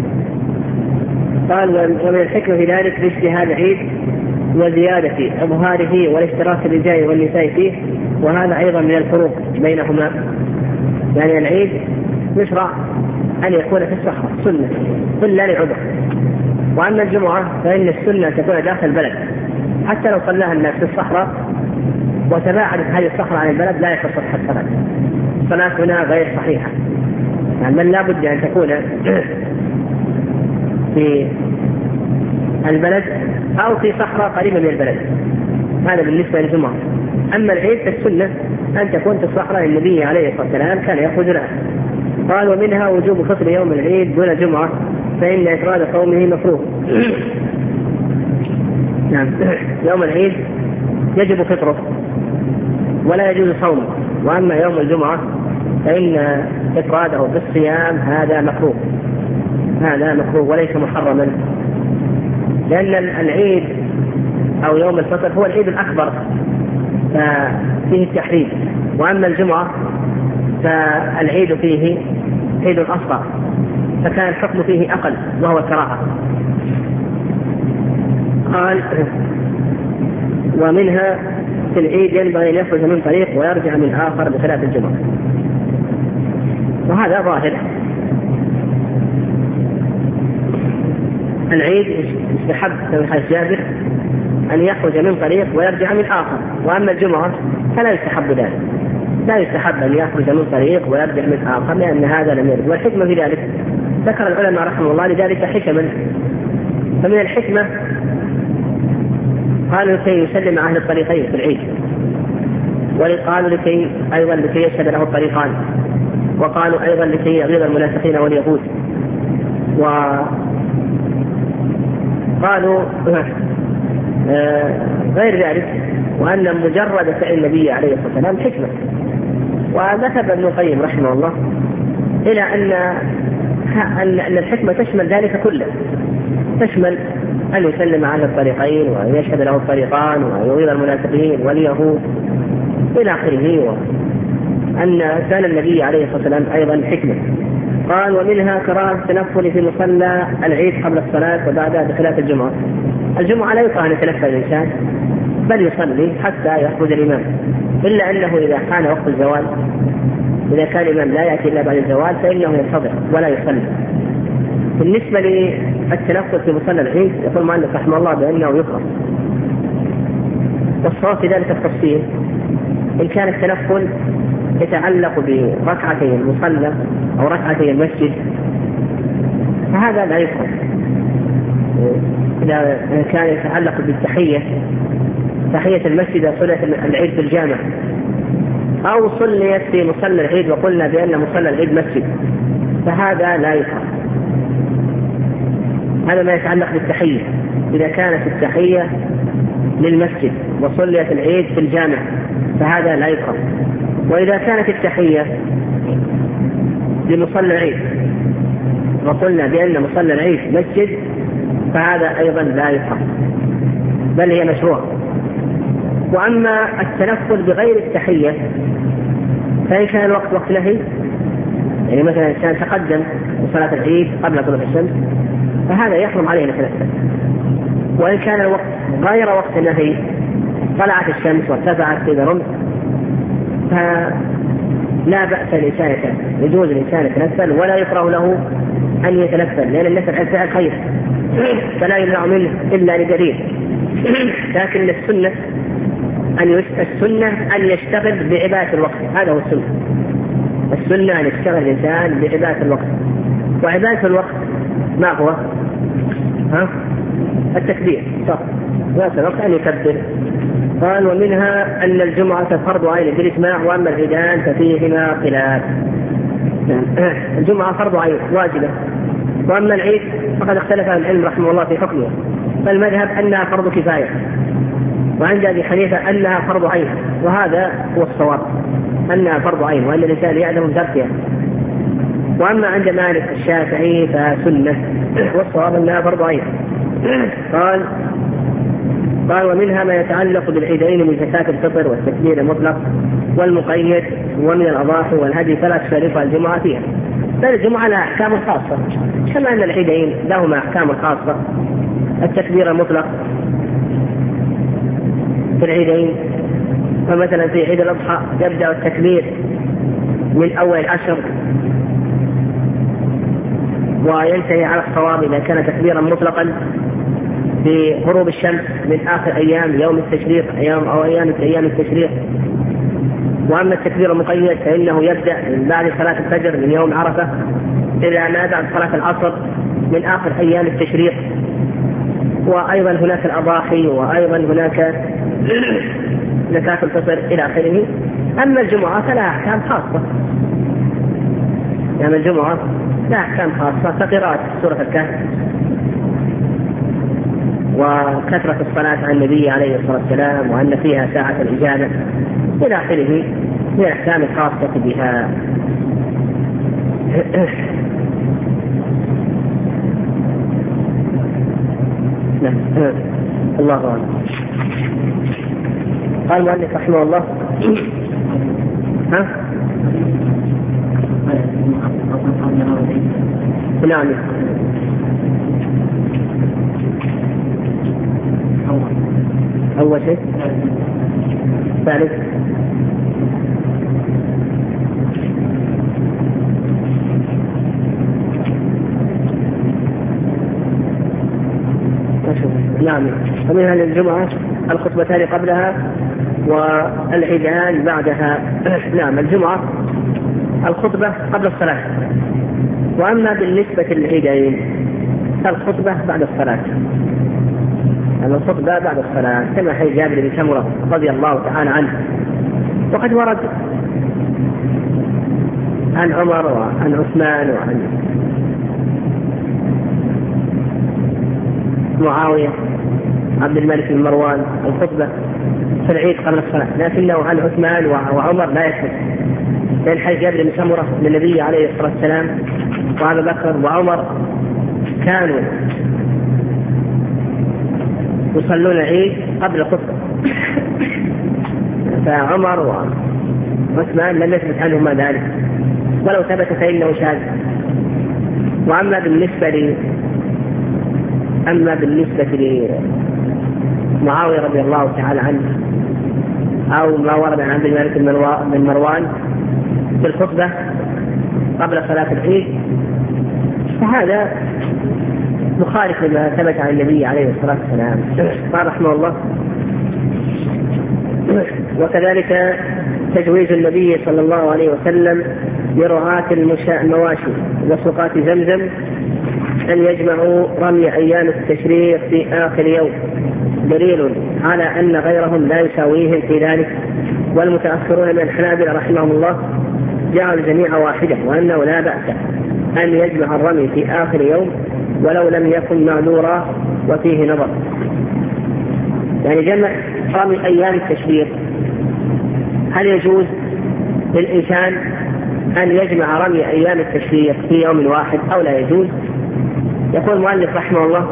قال: ومن الحكمة في ذلك باجتهاد العيد وزيادة إظهاره والاشتراك الرجال والنساء فيه، وهذا أيضا من الفروق بينهما. يعني العيد يشرع أن يكون في الصحراء سنة إلا لعذر، وأما الجمعة فإن السنة تكون داخل البلد، حتى لو صلاها الناس في الصحراء وتباعدت هذه الصخرة عن البلد لا يصح الصلاة. الصلاة هنا غير صحيحة، يعني من لا بد أن تكون في البلد أو في صخرة قريبة من البلد. هذا بالنسبة للجمعة. أما العيد فالسنة أن تكون في الصحراء، النبي عليه الصلاة والسلام كان يخرج لها. قال ومنها وجوب فطر يوم العيد دون جمعة فإن إفراد قومه مكروه. نعم، يوم العيد يجب فطره ولا يجوز صومه، وأما يوم الجمعة فإن إفراده بالصيام هذا مكروه، هذا مكروه وليس محرما، لأن العيد أو يوم الفطر هو العيد الأكبر فيه التحريم، وأما الجمعة فالعيد فيه عيد أصغر فكان الحكم فيه أقل وهو الكراهة. قال ومنها في العيد ينبغي أن يخرج من طريق ويرجع من آخر بخلاف الجمعة، وهذا ظاهر. العيد يستحب في حديث جابر أن يخرج من طريق ويرجع من آخر، وأما الجمعة فلا يستحب ذلك، لا يستحب أن يخرج من طريق ويرجع من آخر لأن هذا لم يرد. والحكمة في ذلك ذكر العلماء رحمه الله لذلك حكما. فمن الحكمة قالوا لكي يسلم أهل الطريقين في العيد، وقالوا لكي أيضا لكي يشهد له الطريقان، وقالوا أيضا لكي يغيظ المنافقين واليهود، وقالوا آه غير ذلك، وأن مجرد فعل النبي عليه الصلاة والسلام حكمة. وذهب ابن القيم رحمه الله إلى أن أن الحكمة تشمل ذلك كله، تشمل أن يسلم على الطريقين وأن يشهد له الطريقان ويغيظ المنافقين واليهود إلى آخره، وأن كان النبي عليه الصلاة والسلام أيضا حكمة. قال ومنها كراهة التنفل في مصلى العيد قبل الصلاة وبعدها بخلاف الجمعة. الجمعة لا يكره أن يتنفل الإنسان بل يصلي حتى يخرج الإمام، إلا أنه إذا كان وقت الزوال، إذا كان الإمام لا يأتي إلا بعد الزوال فإنه ينتظر ولا يصلي. بالنسبة للتنفل في مصلى العيد يقول المؤلف رحمه الله بأنه يكره، والصواب في ذلك التفصيل إن كان التنفل يتعلق بركعتي المصلى أو ركعتي المسجد فهذا لا يكره. إذا كان يتعلق بالتحية، تحية المسجد صلاة العيد في الجامع، أو صليت في مصلى العيد وقلنا بأن مصلى العيد مسجد فهذا لا يكره. هذا ما يتعلق بالتحية، إذا كانت التحية للمسجد وصليت العيد في الجامع فهذا لا يكره. وإذا كانت التحية لمصلى العيد وقلنا بأن مصلى العيد مسجد فهذا أيضا لا يكره بل هي مشروع. وأما التنفل بغير التحية فإن كان الوقت وقت نهي، يعني مثلا كان تقدم صلاة العيد قبل طلوع الشمس فهذا يحرم عليه التنفل. وإن كان الوقت غير وقت النهي، طلعت الشمس وارتفعت في رمز، فلا بأس الإنسان، يجوز الإنسان يتنفل ولا يكره له أن يتنفل، لأن النفل عن فعل خير فلا يمنع منه إلا لدليل. لكن السنة أن السنة أن يشتغل بعبادة الوقت، هذا هو السنة. السنة أن يشتغل الإنسان بعبادة الوقت، وعبادة الوقت ما هو؟ ها؟ التكبير صح، عبادة الوقت أن يكبر. قال ومنها أن الجمعة فرض عين بالإجماع، وأما العيدان ففيهما خلاف. الجمعة فرض عين واجبة، وأما العيد فقد اختلف العلم رحمه الله في حكمها، فالمذهب أنها فرض كفاية، وعند أبي حنيفة أنها فرض عين، وهذا هو الصواب أنها فرض عين وأن الإنسان يعلم تركها. وأما عند مالك الشافعي فسنة، والصواب أنها فرض عين. قال قال ومنها ما يتعلق بالعيدين من زكاة الفطر والتكبير المطلق والمقيد ومن الأضاحي والهدي فلا تشاركها الجمعة فيها، بل الجمعة لها أحكام خاصة كما أن العيدين لهما أحكام خاصة. التكبير المطلق في العيدين، فمثلا في عيد الأضحى يبدأ التكبير من أول العشر وينتهي على الصواب إذا كان تكبيرا مطلقا، بغروب الشمس من آخر أيام يوم التشريق أيام أو أيام أيام التشريق. وأما التكبير المقيد فإنه يبدأ من بعد صلاة الفجر من يوم عرفة إلى ما بعد صلاة العصر من آخر أيام التشريق. وأيضا هناك الأضاحي وأيضا هناك زكاة الفطر إلى آخره. أما الجمعة فلها أحكام خاصة، يعني الجمعة لها أحكام خاصة كقراءة سورة الكهف وكثرة الصلاة على النبي عليه الصلاة والسلام وأن فيها ساعة الإجابة إلى آخره من الأحكام الخاصة بها. الله أعلم. قال المؤلف رحمه الله ها؟ نعم. أول شيء ثالث نعم. ومنها الجمعة الخطبتان قبلها والعيدان بعدها. نعم الجمعة الخطبة قبل الصلاة. وأما بالنسبة للعيدين فالخطبة بعد الصلاة، يعني الخطبة بعد الصلاة كما حديث جابر بن سمرة رضي الله تعالى عنه. وقد ورد عن عمر وعن عثمان وعن معاوية عبد الملك بن مروان الخطبة في العيد قبل الصلاة، لكنه عن عثمان وعمر لا يثبت، لأن حديث جابر بن سمرة من النبي عليه الصلاة والسلام وأبي بكر وعمر كانوا يصلون العيد قبل الخطبة، فعمر وعثمان لم يثبت عنهما ذلك، ولو ثبت فإنه شاذ. وأما بالنسبة لي أما بالنسبة لمعاوية رضي الله تعالى عنه أو ما ورد عن عبد الملك بن مروان في الخطبة قبل صلاة العيد فهذا مخالف لما ثبت عن النبي عليه الصلاة والسلام قال رحمه الله. وكذلك تجويز النبي صلى الله عليه وسلم لرعاة المواشي وسقاة زمزم أن يجمعوا رمي أيام التشريق في آخر يوم دليل على أن غيرهم لا يساويهم في ذلك. والمتأخرون من الحنابلة رحمهم الله جعلوا الجميع واحدة، وأنه لا بأس أن يجمع الرمي في آخر يوم ولو لم يكن معذورا، وفيه نظر. يعني جمع رمي أيام التشريق هل يجوز للإنسان أن يجمع رمي أيام التشريق في يوم واحد أو لا يجوز؟ يقول المؤلف رحمه الله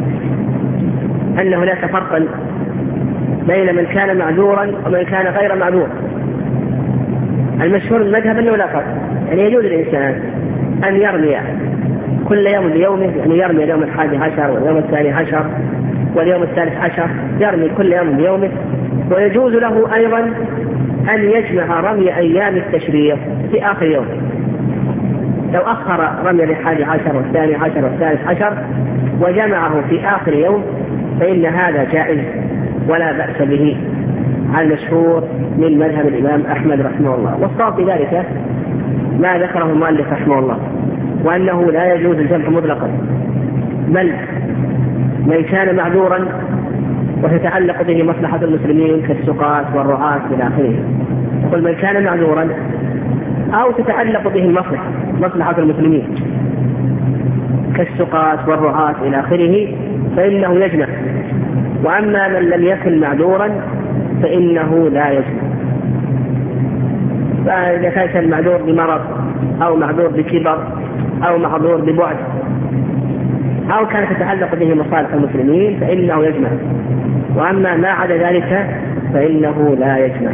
أن هناك فرقا بين من كان معذورا ومن كان غير معذور. المشهور المذهب أنه لا فرق، يعني يجوز الإنسان أن يرمي كل يوم بيومه، يعني يرمي اليوم الحادي عشر واليوم الثاني عشر واليوم الثالث عشر، يرمي كل يوم بيومه. ويجوز له أيضا أن يجمع رمي أيام التشريق في آخر يوم، لو أخر رمي الحادي عشر والثاني عشر والثالث عشر وجمعه في آخر يوم فإن هذا جائز ولا بأس به على المشهور من مذهب الإمام أحمد رحمه الله. والصواب في ذلك ما ذكره المؤلف رحمه الله، وأنه لا يجوز الجمع مطلقا، بل من كان معذورا وتتعلق به مصلحة المسلمين كالسقاة والرعاة إلى آخره، يقول من كان معذورا أو تتعلق به المصلحة مصلحة المسلمين كالسقاة والرعاة إلى آخره فإنه يجمع. وأما من لم يكن معذورا فإنه لا يجمع. فإذا كان المعذور بمرض أو معذور بكبر أو معذور ببعد أو كانت تتعلق به مصالح المسلمين فإنه يجمع، وأما ما عدا ذلك فإنه لا يجمع.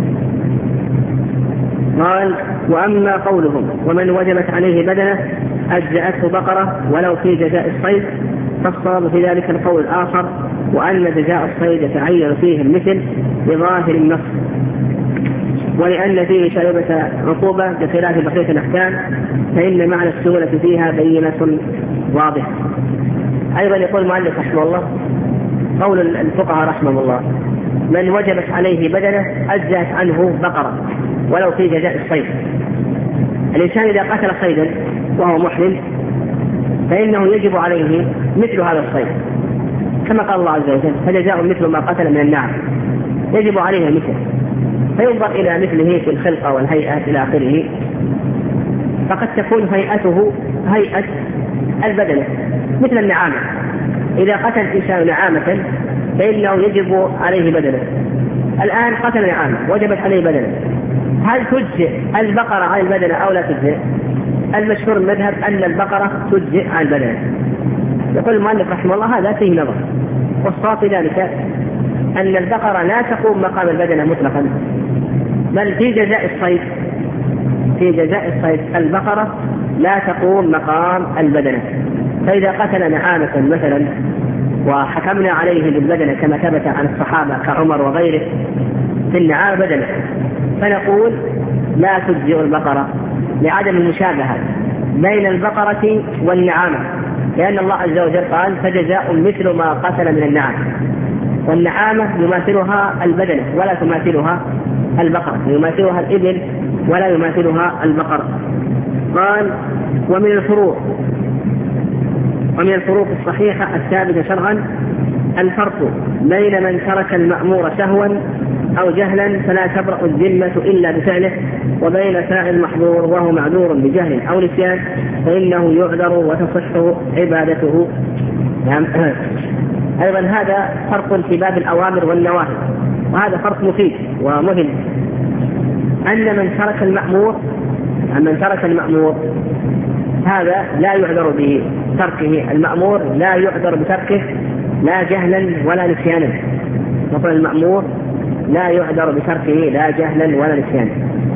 قال وأما قولهم ومن وجبت عليه بدنه أجزأته بقرة ولو في جزاء الصيد، فالصواب في ذلك القول الآخر، وأن جزاء الصيد يتعين فيه المثل بظاهر النص، ولأن فيه شائبة عقوبة بخلاف بقية الأحكام فإن معنى السهولة فيها بينة واضحة. أيضا يقول المؤلف رحمه الله قول الفقهاء رحمه الله: من وجبت عليه بدنه أجزأت عنه بقرة ولو في جزاء الصيد. الإنسان إذا قتل صيدا وهو محرم فإنه يجب عليه مثل هذا الصيد، كما قال الله عز وجل: فجزاء مثل ما قتل من النعم، يجب عليه مثله، فينظر إلى مثله في الخلقة والهيئة إلى آخره. فقد تكون هيئته هيئة البدنة مثل النعامة، إذا قتل الإنسان نعامة فإنه يجب عليه بدنه. الآن قتل نعامة وجبت عليه بدنه، هل تجزئ البقرة عن البدنة أو لا تجزئ؟ المشهور المذهب أن البقرة تجزئ عن البدنة. يقول المؤلف رحمه الله: هذا فيه نظر، والصواب ذلك أن البقرة لا تقوم مقام البدنة مطلقا، بل في جزاء الصيد في جزاء الصيد البقرة لا تقوم مقام البدنة. فإذا قتل نعامة مثلا وحكمنا عليه بالبدنة كما ثبت عن الصحابة كعمر وغيره في النعامة بدنة، فنقول لا تجزئ البقرة لعدم المشابهة بين البقرة والنعامة، لأن الله عز وجل قال: فجزاء مثل ما قتل من النعام. والنعامة يماثلها البدنة ولا تماثلها البقرة، يماثلها الإبل ولا يماثلها البقر. قال: ومن الفروق ومن الفروق الصحيحة الثابتة شرعا الفرق بين من ترك المأمور سهوا أو جهلا فلا تبرأ الذمة إلا بفعله، وبين سائر المحظور وهو معذور بجهل أو نسيان فإنه يعذر وتصح عبادته. أيضا هذا فرق في باب الأوامر والنواهي، وهذا فرق مفيد ومهم، أن من ترك المأمور أن من ترك المأمور هذا لا يعذر بتركه، المأمور لا يعذر بتركه لا جهلا ولا نسيانا. نقول المأمور لا يعذر بتركه لا جهلا ولا نسيانا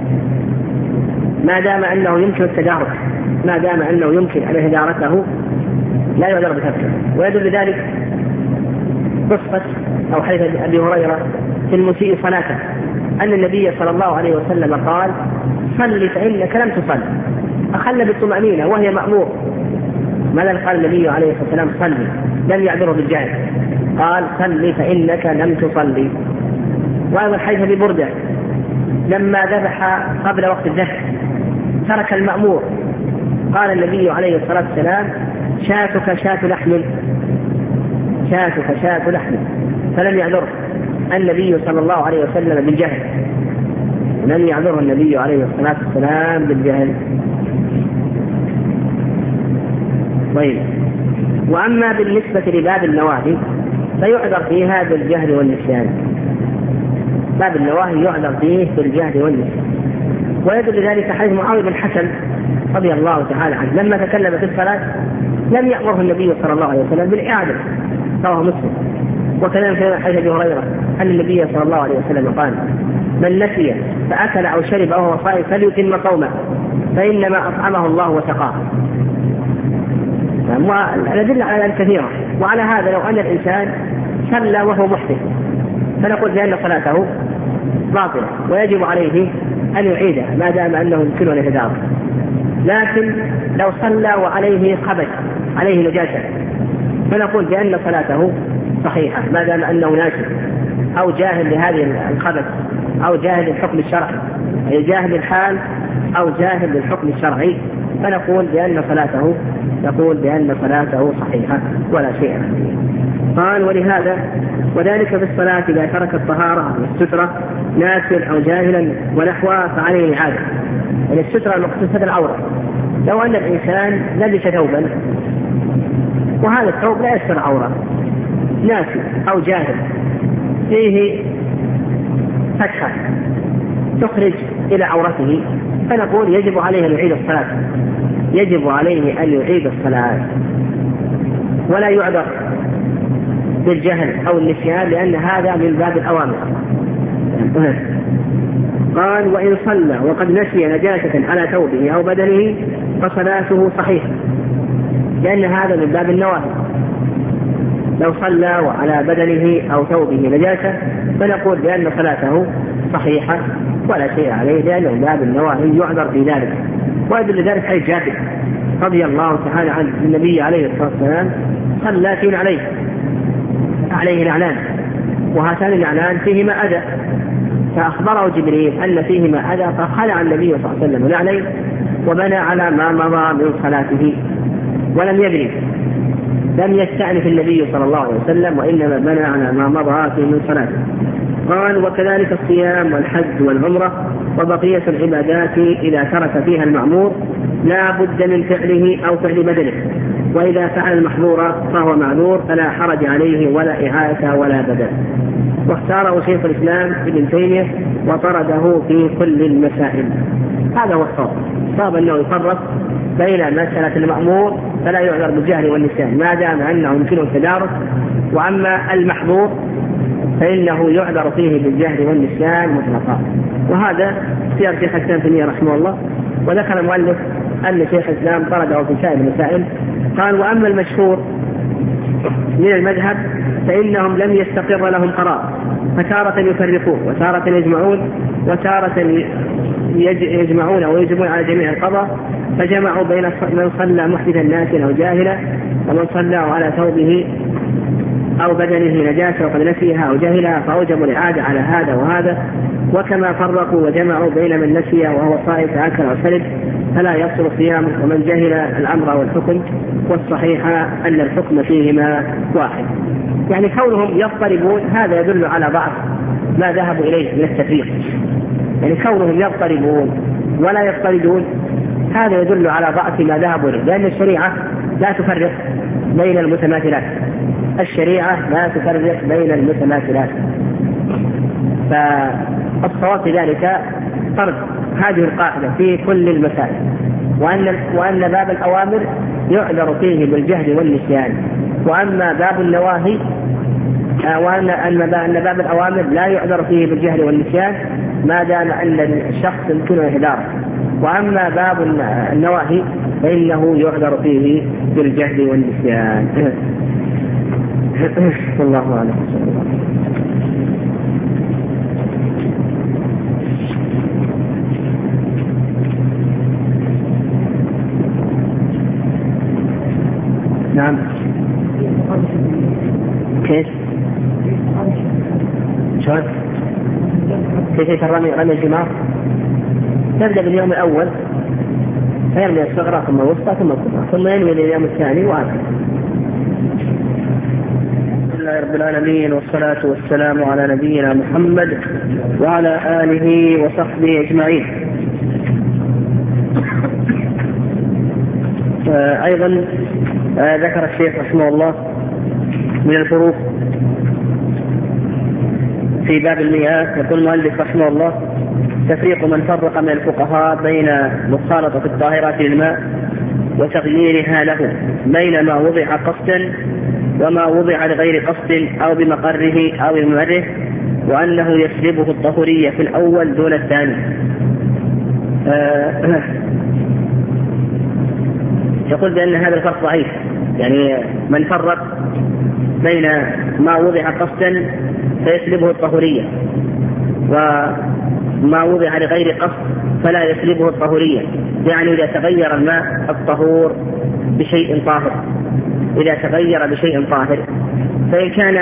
ما دام أنه يمكن التدارك، ما دام أنه يمكن أن يتداركه لا يعذر بتركه. ويدل ذلك قصة أو حديث أبي هريرة في المسيء صلاته أن النبي صلى الله عليه وسلم قال: صل فإنك لم تصل، أخل بالطمأنينة وهي مأمور. ماذا قال النبي عليه الصلاة والسلام؟ صلي، لم يعذره بالجهل، قال: صل فإنك لم تصلي. وأيضا حديث أبي بردة لما ذبح قبل وقت الذبح ترك المأمور، قال النبي عليه الصلاة والسلام: شاتك شات لحم، شاتك شات لحم، فلم يعذره النبي صلى الله عليه وسلم بالجهل، لم يعذره النبي عليه الصلاة والسلام بالجهل. طيب، وأما بالنسبة لباب النواهي فيعذر فيها بالجهل والنسيان، باب النواهي يعذر فيه بالجهل والنسيان. ويدل ذلك حديث معاوية بن حسن رضي الله تعالى عنه لما تكلم في الصلاة لم يأمره النبي صلى الله عليه وسلم بالإعادة، رواه مسلم. وكلام في حديث أبي هريرة أن النبي صلى الله عليه وسلم قال: من نسي فأكل أو شرب وهو صائم فليتم صومه فإنما أطعمه الله وسقاه. الأدلة على ذلك كثيرة. وعلى هذا لو أن الإنسان صلى وهو محدث فنقول بأن صلاته باطلة ويجب عليه أن يعيدها ما دام أنه يمكنه أن يتدارك. لكن لو صلى وعليه خبث، عليه نجاسة، فنقول بأن صلاته صحيحة ما دام أنه ناسي أو جاهل لهذه الخبث أو جاهل للحكم الشرعي، أي جاهل للحال أو جاهل للحكم الشرعي، فنقول بأن صلاته نقول بأن صلاته صحيحة ولا شيء. قال: ولهذا وذلك في الصلاة إذا ترك الطهارة والسترة ناسيا أو جاهلا ونحوها فعليه إعادة. يعني السترة المقصودة العورة، لو أن الإنسان لبس ثوبا وهذا الثوب لا يستر عورة، ناسي أو جاهل فيه فتحة تخرج إلى عورته، فنقول يجب عليه أن يعيد الصلاة، يجب عليه أن يعيد الصلاة ولا يعذر بالجهل أو النسيان، لأن هذا من باب الأوامر. قال: وإن صلى وقد نسي نجاسة على ثوبه أو بدنه فصلاته صحيحة، لأن هذا من باب النواهي. لو صلى وعلى بدنه أو ثوبه نجاسة فنقول بأن صلاته صحيحة ولا شيء عليه، لأنه من باب النواهي يعذر في ذلك. ويدل ذلك حديث جابر رضي الله تعالى عنه النبي عليه الصلاة والسلام صلى فينا عليه عليه نعلان، وهاتان النعلان فيهما أذى، فأخبره جبريل أن فيهما أذى، فخلع النبي صلى الله عليه وسلم نعليه وبنى على ما مضى من صلاته ولم يدري، لم يستأنف النبي صلى الله عليه وسلم وإنما بنى على ما مضى فيه من صلاته. قال: وكذلك الصيام والحج والعمرة وبقية العبادات إذا ترك فيها المأمور لا بد من فعله أو فعل بدله، وإذا فعل المحظور فهو معذور فلا حرج عليه ولا إعادة ولا بدل. واختاره شيخ الإسلام ابن تيمية وطرده في كل المسائل. هذا هو الصواب. صاب أنه يفرق بين مسألة المأمور فلا يعذر بالجهل والنسيان ما دام أنه يمكنه التدارك، وأما المحظور فإنه يعذر فيه بالجهل والنسيان مطلقا. وهذا اختيار شيخ الإسلام ابن تيمية رحمه الله. وذكر المؤلف أن شيخ الإسلام طرده في سائر المسائل. قال: وأما المشهور من المذهب فإنهم لم يستقر لهم قرار، فتارة يفرقون وتارة يجمعون وتارة يجمعون ويجبون على جميع القضاء، فجمعوا بين من صلى محدثا الناس أو جاهلا، ومن صلى على ثوبه أو بدنه نجاسة وقد نسيها أو جهلها فأوجبوا الإعادة على هذا وهذا. وكما فرقوا وجمعوا بين من نسي وهو صائم فأكل أو شرب فلا يبطل صيامه، ومن جهل الأمر والحكم، والصحيح أن الحكم فيهما واحد. يعني كونهم يضطربون هذا يدل على بعض ما ذهبوا إليه من التفريق. يعني كونهم يضطربون ولا يضطردون هذا يدل على ضعف ما ذهبوا إليه، لأن الشريعة لا تفرق بين المتماثلات. الشريعة لا تفرق بين المتماثلات، فالصواب في ذلك فرض هذه القاعدة في كل المسائل، وأن وأن باب الأوامر يعذر فيه بالجهل والنسيان، وأما باب النواهي وأن أن باب الأوامر لا يعذر فيه بالجهل والنسيان ما دام أن الشخص يمكنه إهداره، وأما باب النواهي فإنه يعذر فيه بالجهل والنسيان. والله أعلم. نعم. كيف؟ شلون؟ كيف الرمي رمي الجمار؟ تبدأ باليوم الأول فيرمي الصغرى ثم الوسطى ثم الكبرى ثم ينوي لليوم الثاني وهكذا. بسم الله رب العالمين، والصلاة والسلام على نبينا محمد وعلى آله وصحبه أجمعين. آه أيضا آه ذكر الشيخ رحمه الله من الفروق في باب المياه. يقول المؤلف رحمه الله: تفريق من فرق من الفقهاء بين مخالطة الطاهرات للماء وتغييرها له بين ما وضع قصدا وما وضع لغير قصد أو بمقره أو بممره، وأنه يسلبه الطهورية في الأول دون الثاني. آه يقول بأن هذا الفرق ضعيف، يعني من فرق بين ما وضع قصدا فيسلبه الطهورية، وما وضع لغير قصد فلا يسلبه الطهورية. يعني إذا تغير الماء الطهور بشيء طاهر، إذا تغير بشيء طاهر، فإن كان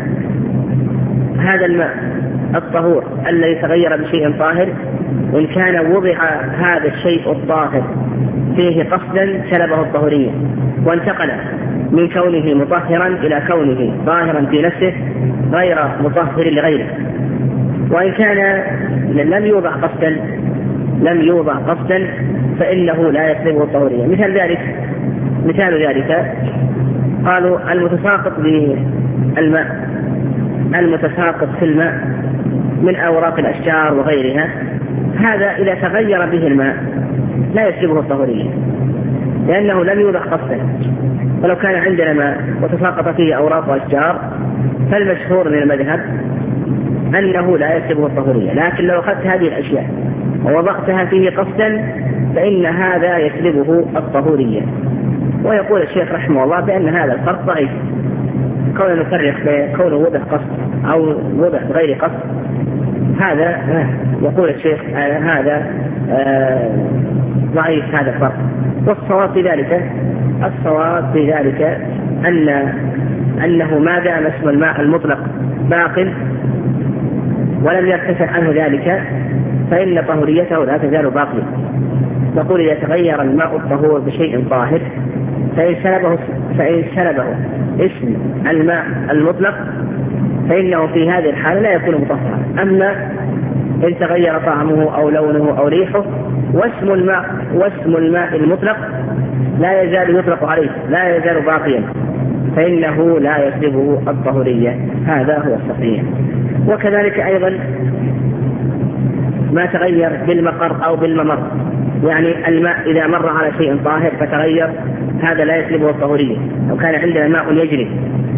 هذا الماء الطهور الذي تغير بشيء طاهر وإن كان وضع هذا الشيء الطاهر فيه قصدا سلبه الطهورية، وانتقل من كونه مطهرا إلى كونه طاهرا في نفسه غير مطهر لغيره. وإن كان لم يوضع قصدا لم يوضع قصدا فإنه لا يسلبه الطهورية. مثال ذلك مثال ذلك قالوا المتساقط بالماء المتساقط في الماء من أوراق الأشجار وغيرها، هذا إذا تغير به الماء لا يسلبه الطهورية لأنه لم يوضع قصدا. ولو كان عندنا ماء وتساقط فيه أوراق وأشجار فالمشهور من المذهب أنه لا يسلبه الطهورية، لكن لو أخذت هذه الأشياء ووضعتها فيه قصدا فإن هذا يسلبه الطهورية. ويقول الشيخ رحمه الله بأن هذا الفرق ضعيف، كونه نفرق بين كونه وضع قصد أو وضع غير قصد. هذا يقول الشيخ هذا ضعيف هذا الفرق. والصواب في ذلك الصواب في ذلك أن أنه ما دام اسم الماء المطلق باق ولم يرتفع عنه ذلك فإن طهوريته لا تزال باقية. نقول إذا تغير الماء الطهور بشيء طاهر فإن سلبه, فإن سلبه اسم الماء المطلق فإنه في هذه الحالة لا يكون مطهرا. أما إن تغير طعمه أو لونه أو ريحه واسم الماء واسم الماء المطلق لا يزال يطلق عليه لا يزال باقيا فإنه لا يسلبه الطهورية. هذا هو الصحيح. وكذلك أيضا ما تغير بالمقر أو بالممر، يعني الماء إذا مر على شيء طاهر فتغير هذا لا يسلبه الطهورية. لو كان عندنا ماء يجري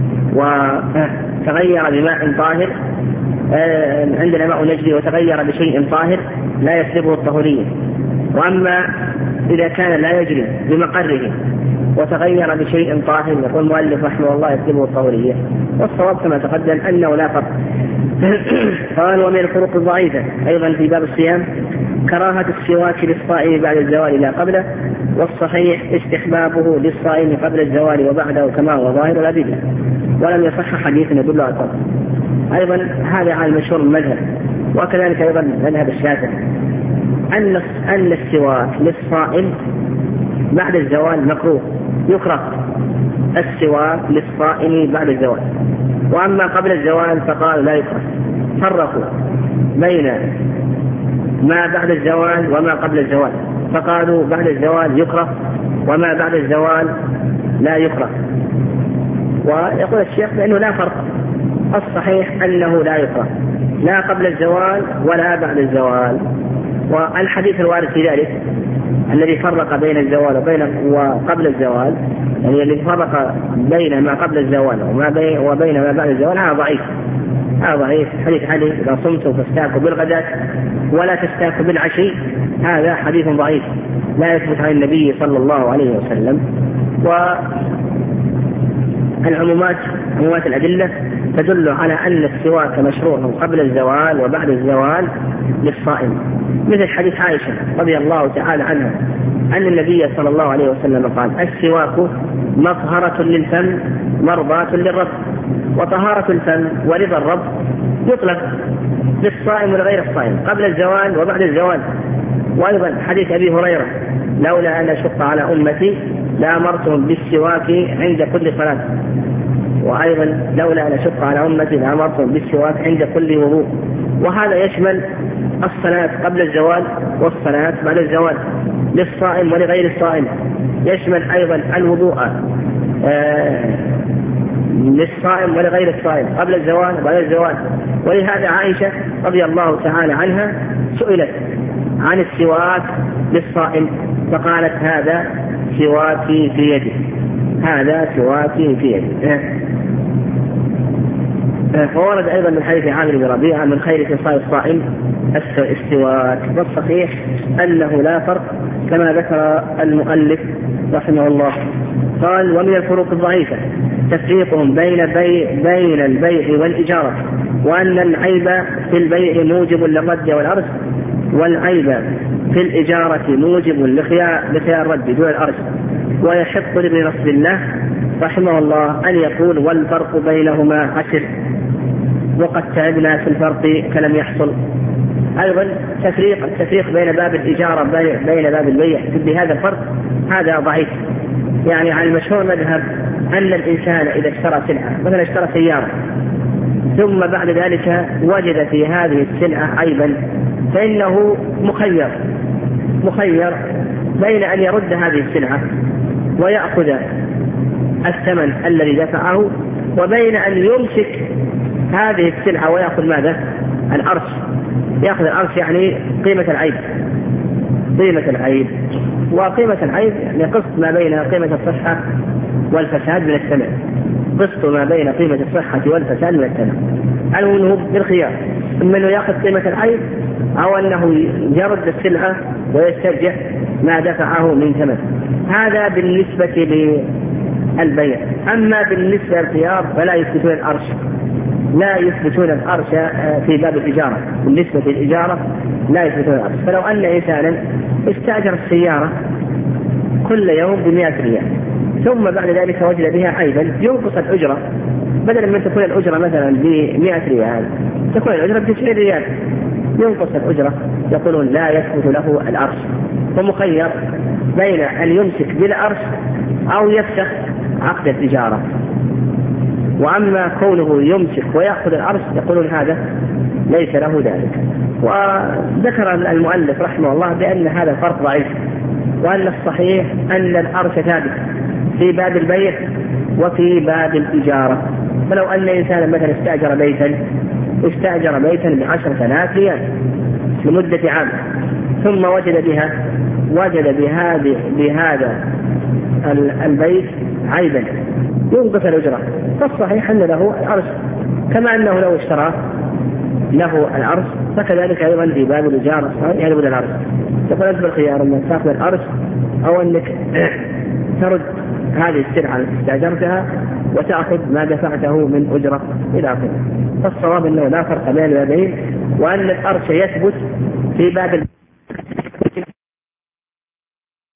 وتغير بماء طاهر عندنا ماء يجري وتغير بشيء طاهر لا يسلبه الطهورية. وأما إذا كان لا يجري بمقره وتغير بشيء طاهر يقول المؤلف رحمه الله يسلبه الطهورية. والصواب كما تقدم أنه لا فرق. قال ومن الفروق الضعيفة أيضا في باب الصيام كراهة السواك للصائم بعد الزوال لا قبله، والصحيح استحبابه للصائم قبل الزوال وبعده كما هو ظاهر الأدلة، ولم يصح حديث يدل على الفرق. أيضا هذا على المشهور المذهب. وكذلك أيضا مذهب الشافعي أن أن السواك للصائم بعد الزوال مكروه يكره السواك للصائم بعد الزوال. وأما قبل الزوال فقال لا يكره. فرقوا بين ما بعد الزوال وما قبل الزوال فقالوا بعد الزوال يكره وما بعد الزوال لا يكره. ويقول الشيخ بأنه لا فرق، الصحيح أنه لا يكره لا قبل الزوال ولا بعد الزوال. والحديث الوارد في ذلك الذي فرق بين الزوال وبين وقبل الزوال، يعني الذي فرق بين ما قبل الزوال وما بين وبين ما بعد الزوال هذا ضعيف. هذا ضعيف. حديث حديث إذا صمتوا فاستاكوا بالغداة ولا تستاكوا بالعشي، هذا حديث ضعيف لا يثبت عن النبي صلى الله عليه وسلم. والعمومات عمومات الأدلة تدل على أن السواك مشروع قبل الزوال وبعد الزوال للصائم، مثل حديث عائشة رضي الله تعالى عنها أن النبي صلى الله عليه وسلم قال السواك مطهرة للفم مرضاة للرب. وطهارة الفم ورضا الرب يطلق للصائم ولغير الصائم قبل الزوال وبعد الزوال. وأيضا حديث أبي هريرة لولا أن أشق على أمتي لأمرتهم بالسواك عند كل صلاة. وأيضا لولا أن أشق على أمتي لأمرتهم بالسواك عند كل وضوء. وهذا يشمل الصلاة قبل الزوال والصلاة بعد الزوال للصائم ولغير الصائم. يشمل أيضا الوضوء آه للصائم ولغير الصائم قبل الزوال وبعد الزوال. ولهذا عائشة رضي الله تعالى عنها سئلت عن السواك للصائم فقالت هذا سواكي في يدي هذا سواكي في يدي. فورد أيضا من حديث عامر بن ربيعة من خير خصال الصائم السواك. والصحيح أنه لا فرق كما ذكر المؤلف رحمه الله. قال ومن الفروق الضعيفة تفريقهم بين بيع بين البيع والإجارة، وأن العيب في البيع موجب للرد والأرش، والعيب في الإجارة موجب لخيار الرد دون الأرش. ويحق لابن نصر الله رحمه الله أن يقول والفرق بينهما عشر، وقد تعبنا في الفرق كلم يحصل. أيضا تفريق التفريق بين باب الإجارة بين باب البيع بهذا الفرق هذا ضعيف. يعني على المشهور مذهب أن الإنسان إذا اشترى سلعة مثلا اشترى سيارة ثم بعد ذلك وجد في هذه السلعة عيبا فإنه مخير مخير بين أن يرد هذه السلعة ويأخذ الثمن الذي دفعه وبين أن يمسك هذه السلعة ويأخذ ماذا؟ الأرش. يأخذ الأرش يعني قيمة العيب قيمة العيب وقيمة العيب يعني قسط ما بين قيمة الصحة والفساد من الثمن قسط ما بين قيمة الصحة والفساد من الثمن. أنه بالخيار إما أنه يأخذ قيمة العيب أو أنه يرد السلعة ويسترجع ما دفعه من ثمن. هذا بالنسبة للبيع. أما بالنسبة للخيار فلا يثبتون الأرش لا يثبتون الأرش في باب الإجارة. بالنسبة للإجارة لا يثبتون الأرش. فلو أن إنسانا استأجر السيارة كل يوم بمئة ريال، ثم بعد ذلك وجد بها عيبا ينقص الأجرة، بدلا من تكون الأجرة مثلا بمئة ريال تكون الأجرة بتسعين ريال، ينقص الأجرة، يقولون لا يثبت له الأرش، ومخير بين أن يمسك بالأرش أو يفسخ عقد التجارة. وأما كونه يمسك ويأخذ الأرش يقولون هذا ليس له ذلك. وذكر المؤلف رحمه الله بأن هذا الفرق ضعيف، وأن الصحيح أن الأرش ثابت في باب البيع وفي باب التجارة. فلو أن إنسانا مثلا استأجر بيتا استأجر بيتا بعشرة آلاف ريال لمدة عام، ثم وجد بها وجد بهذه بهذا البيت عيبا ينقص الأجرة، فالصحيح أن له الأرش، كما أنه لو اشترى له الأرش فكذلك أيضا في باب الإيجار يعني بدل الأرش. تقول أنت بالخيار أنك تأخذ الأرش أو أنك ترد هذه السلعة التي استأجرتها وتأخذ ما دفعته من أجرة إلى آخره. فالصواب أنه لا فرق بين البابين، وأن الأرش يثبت في باب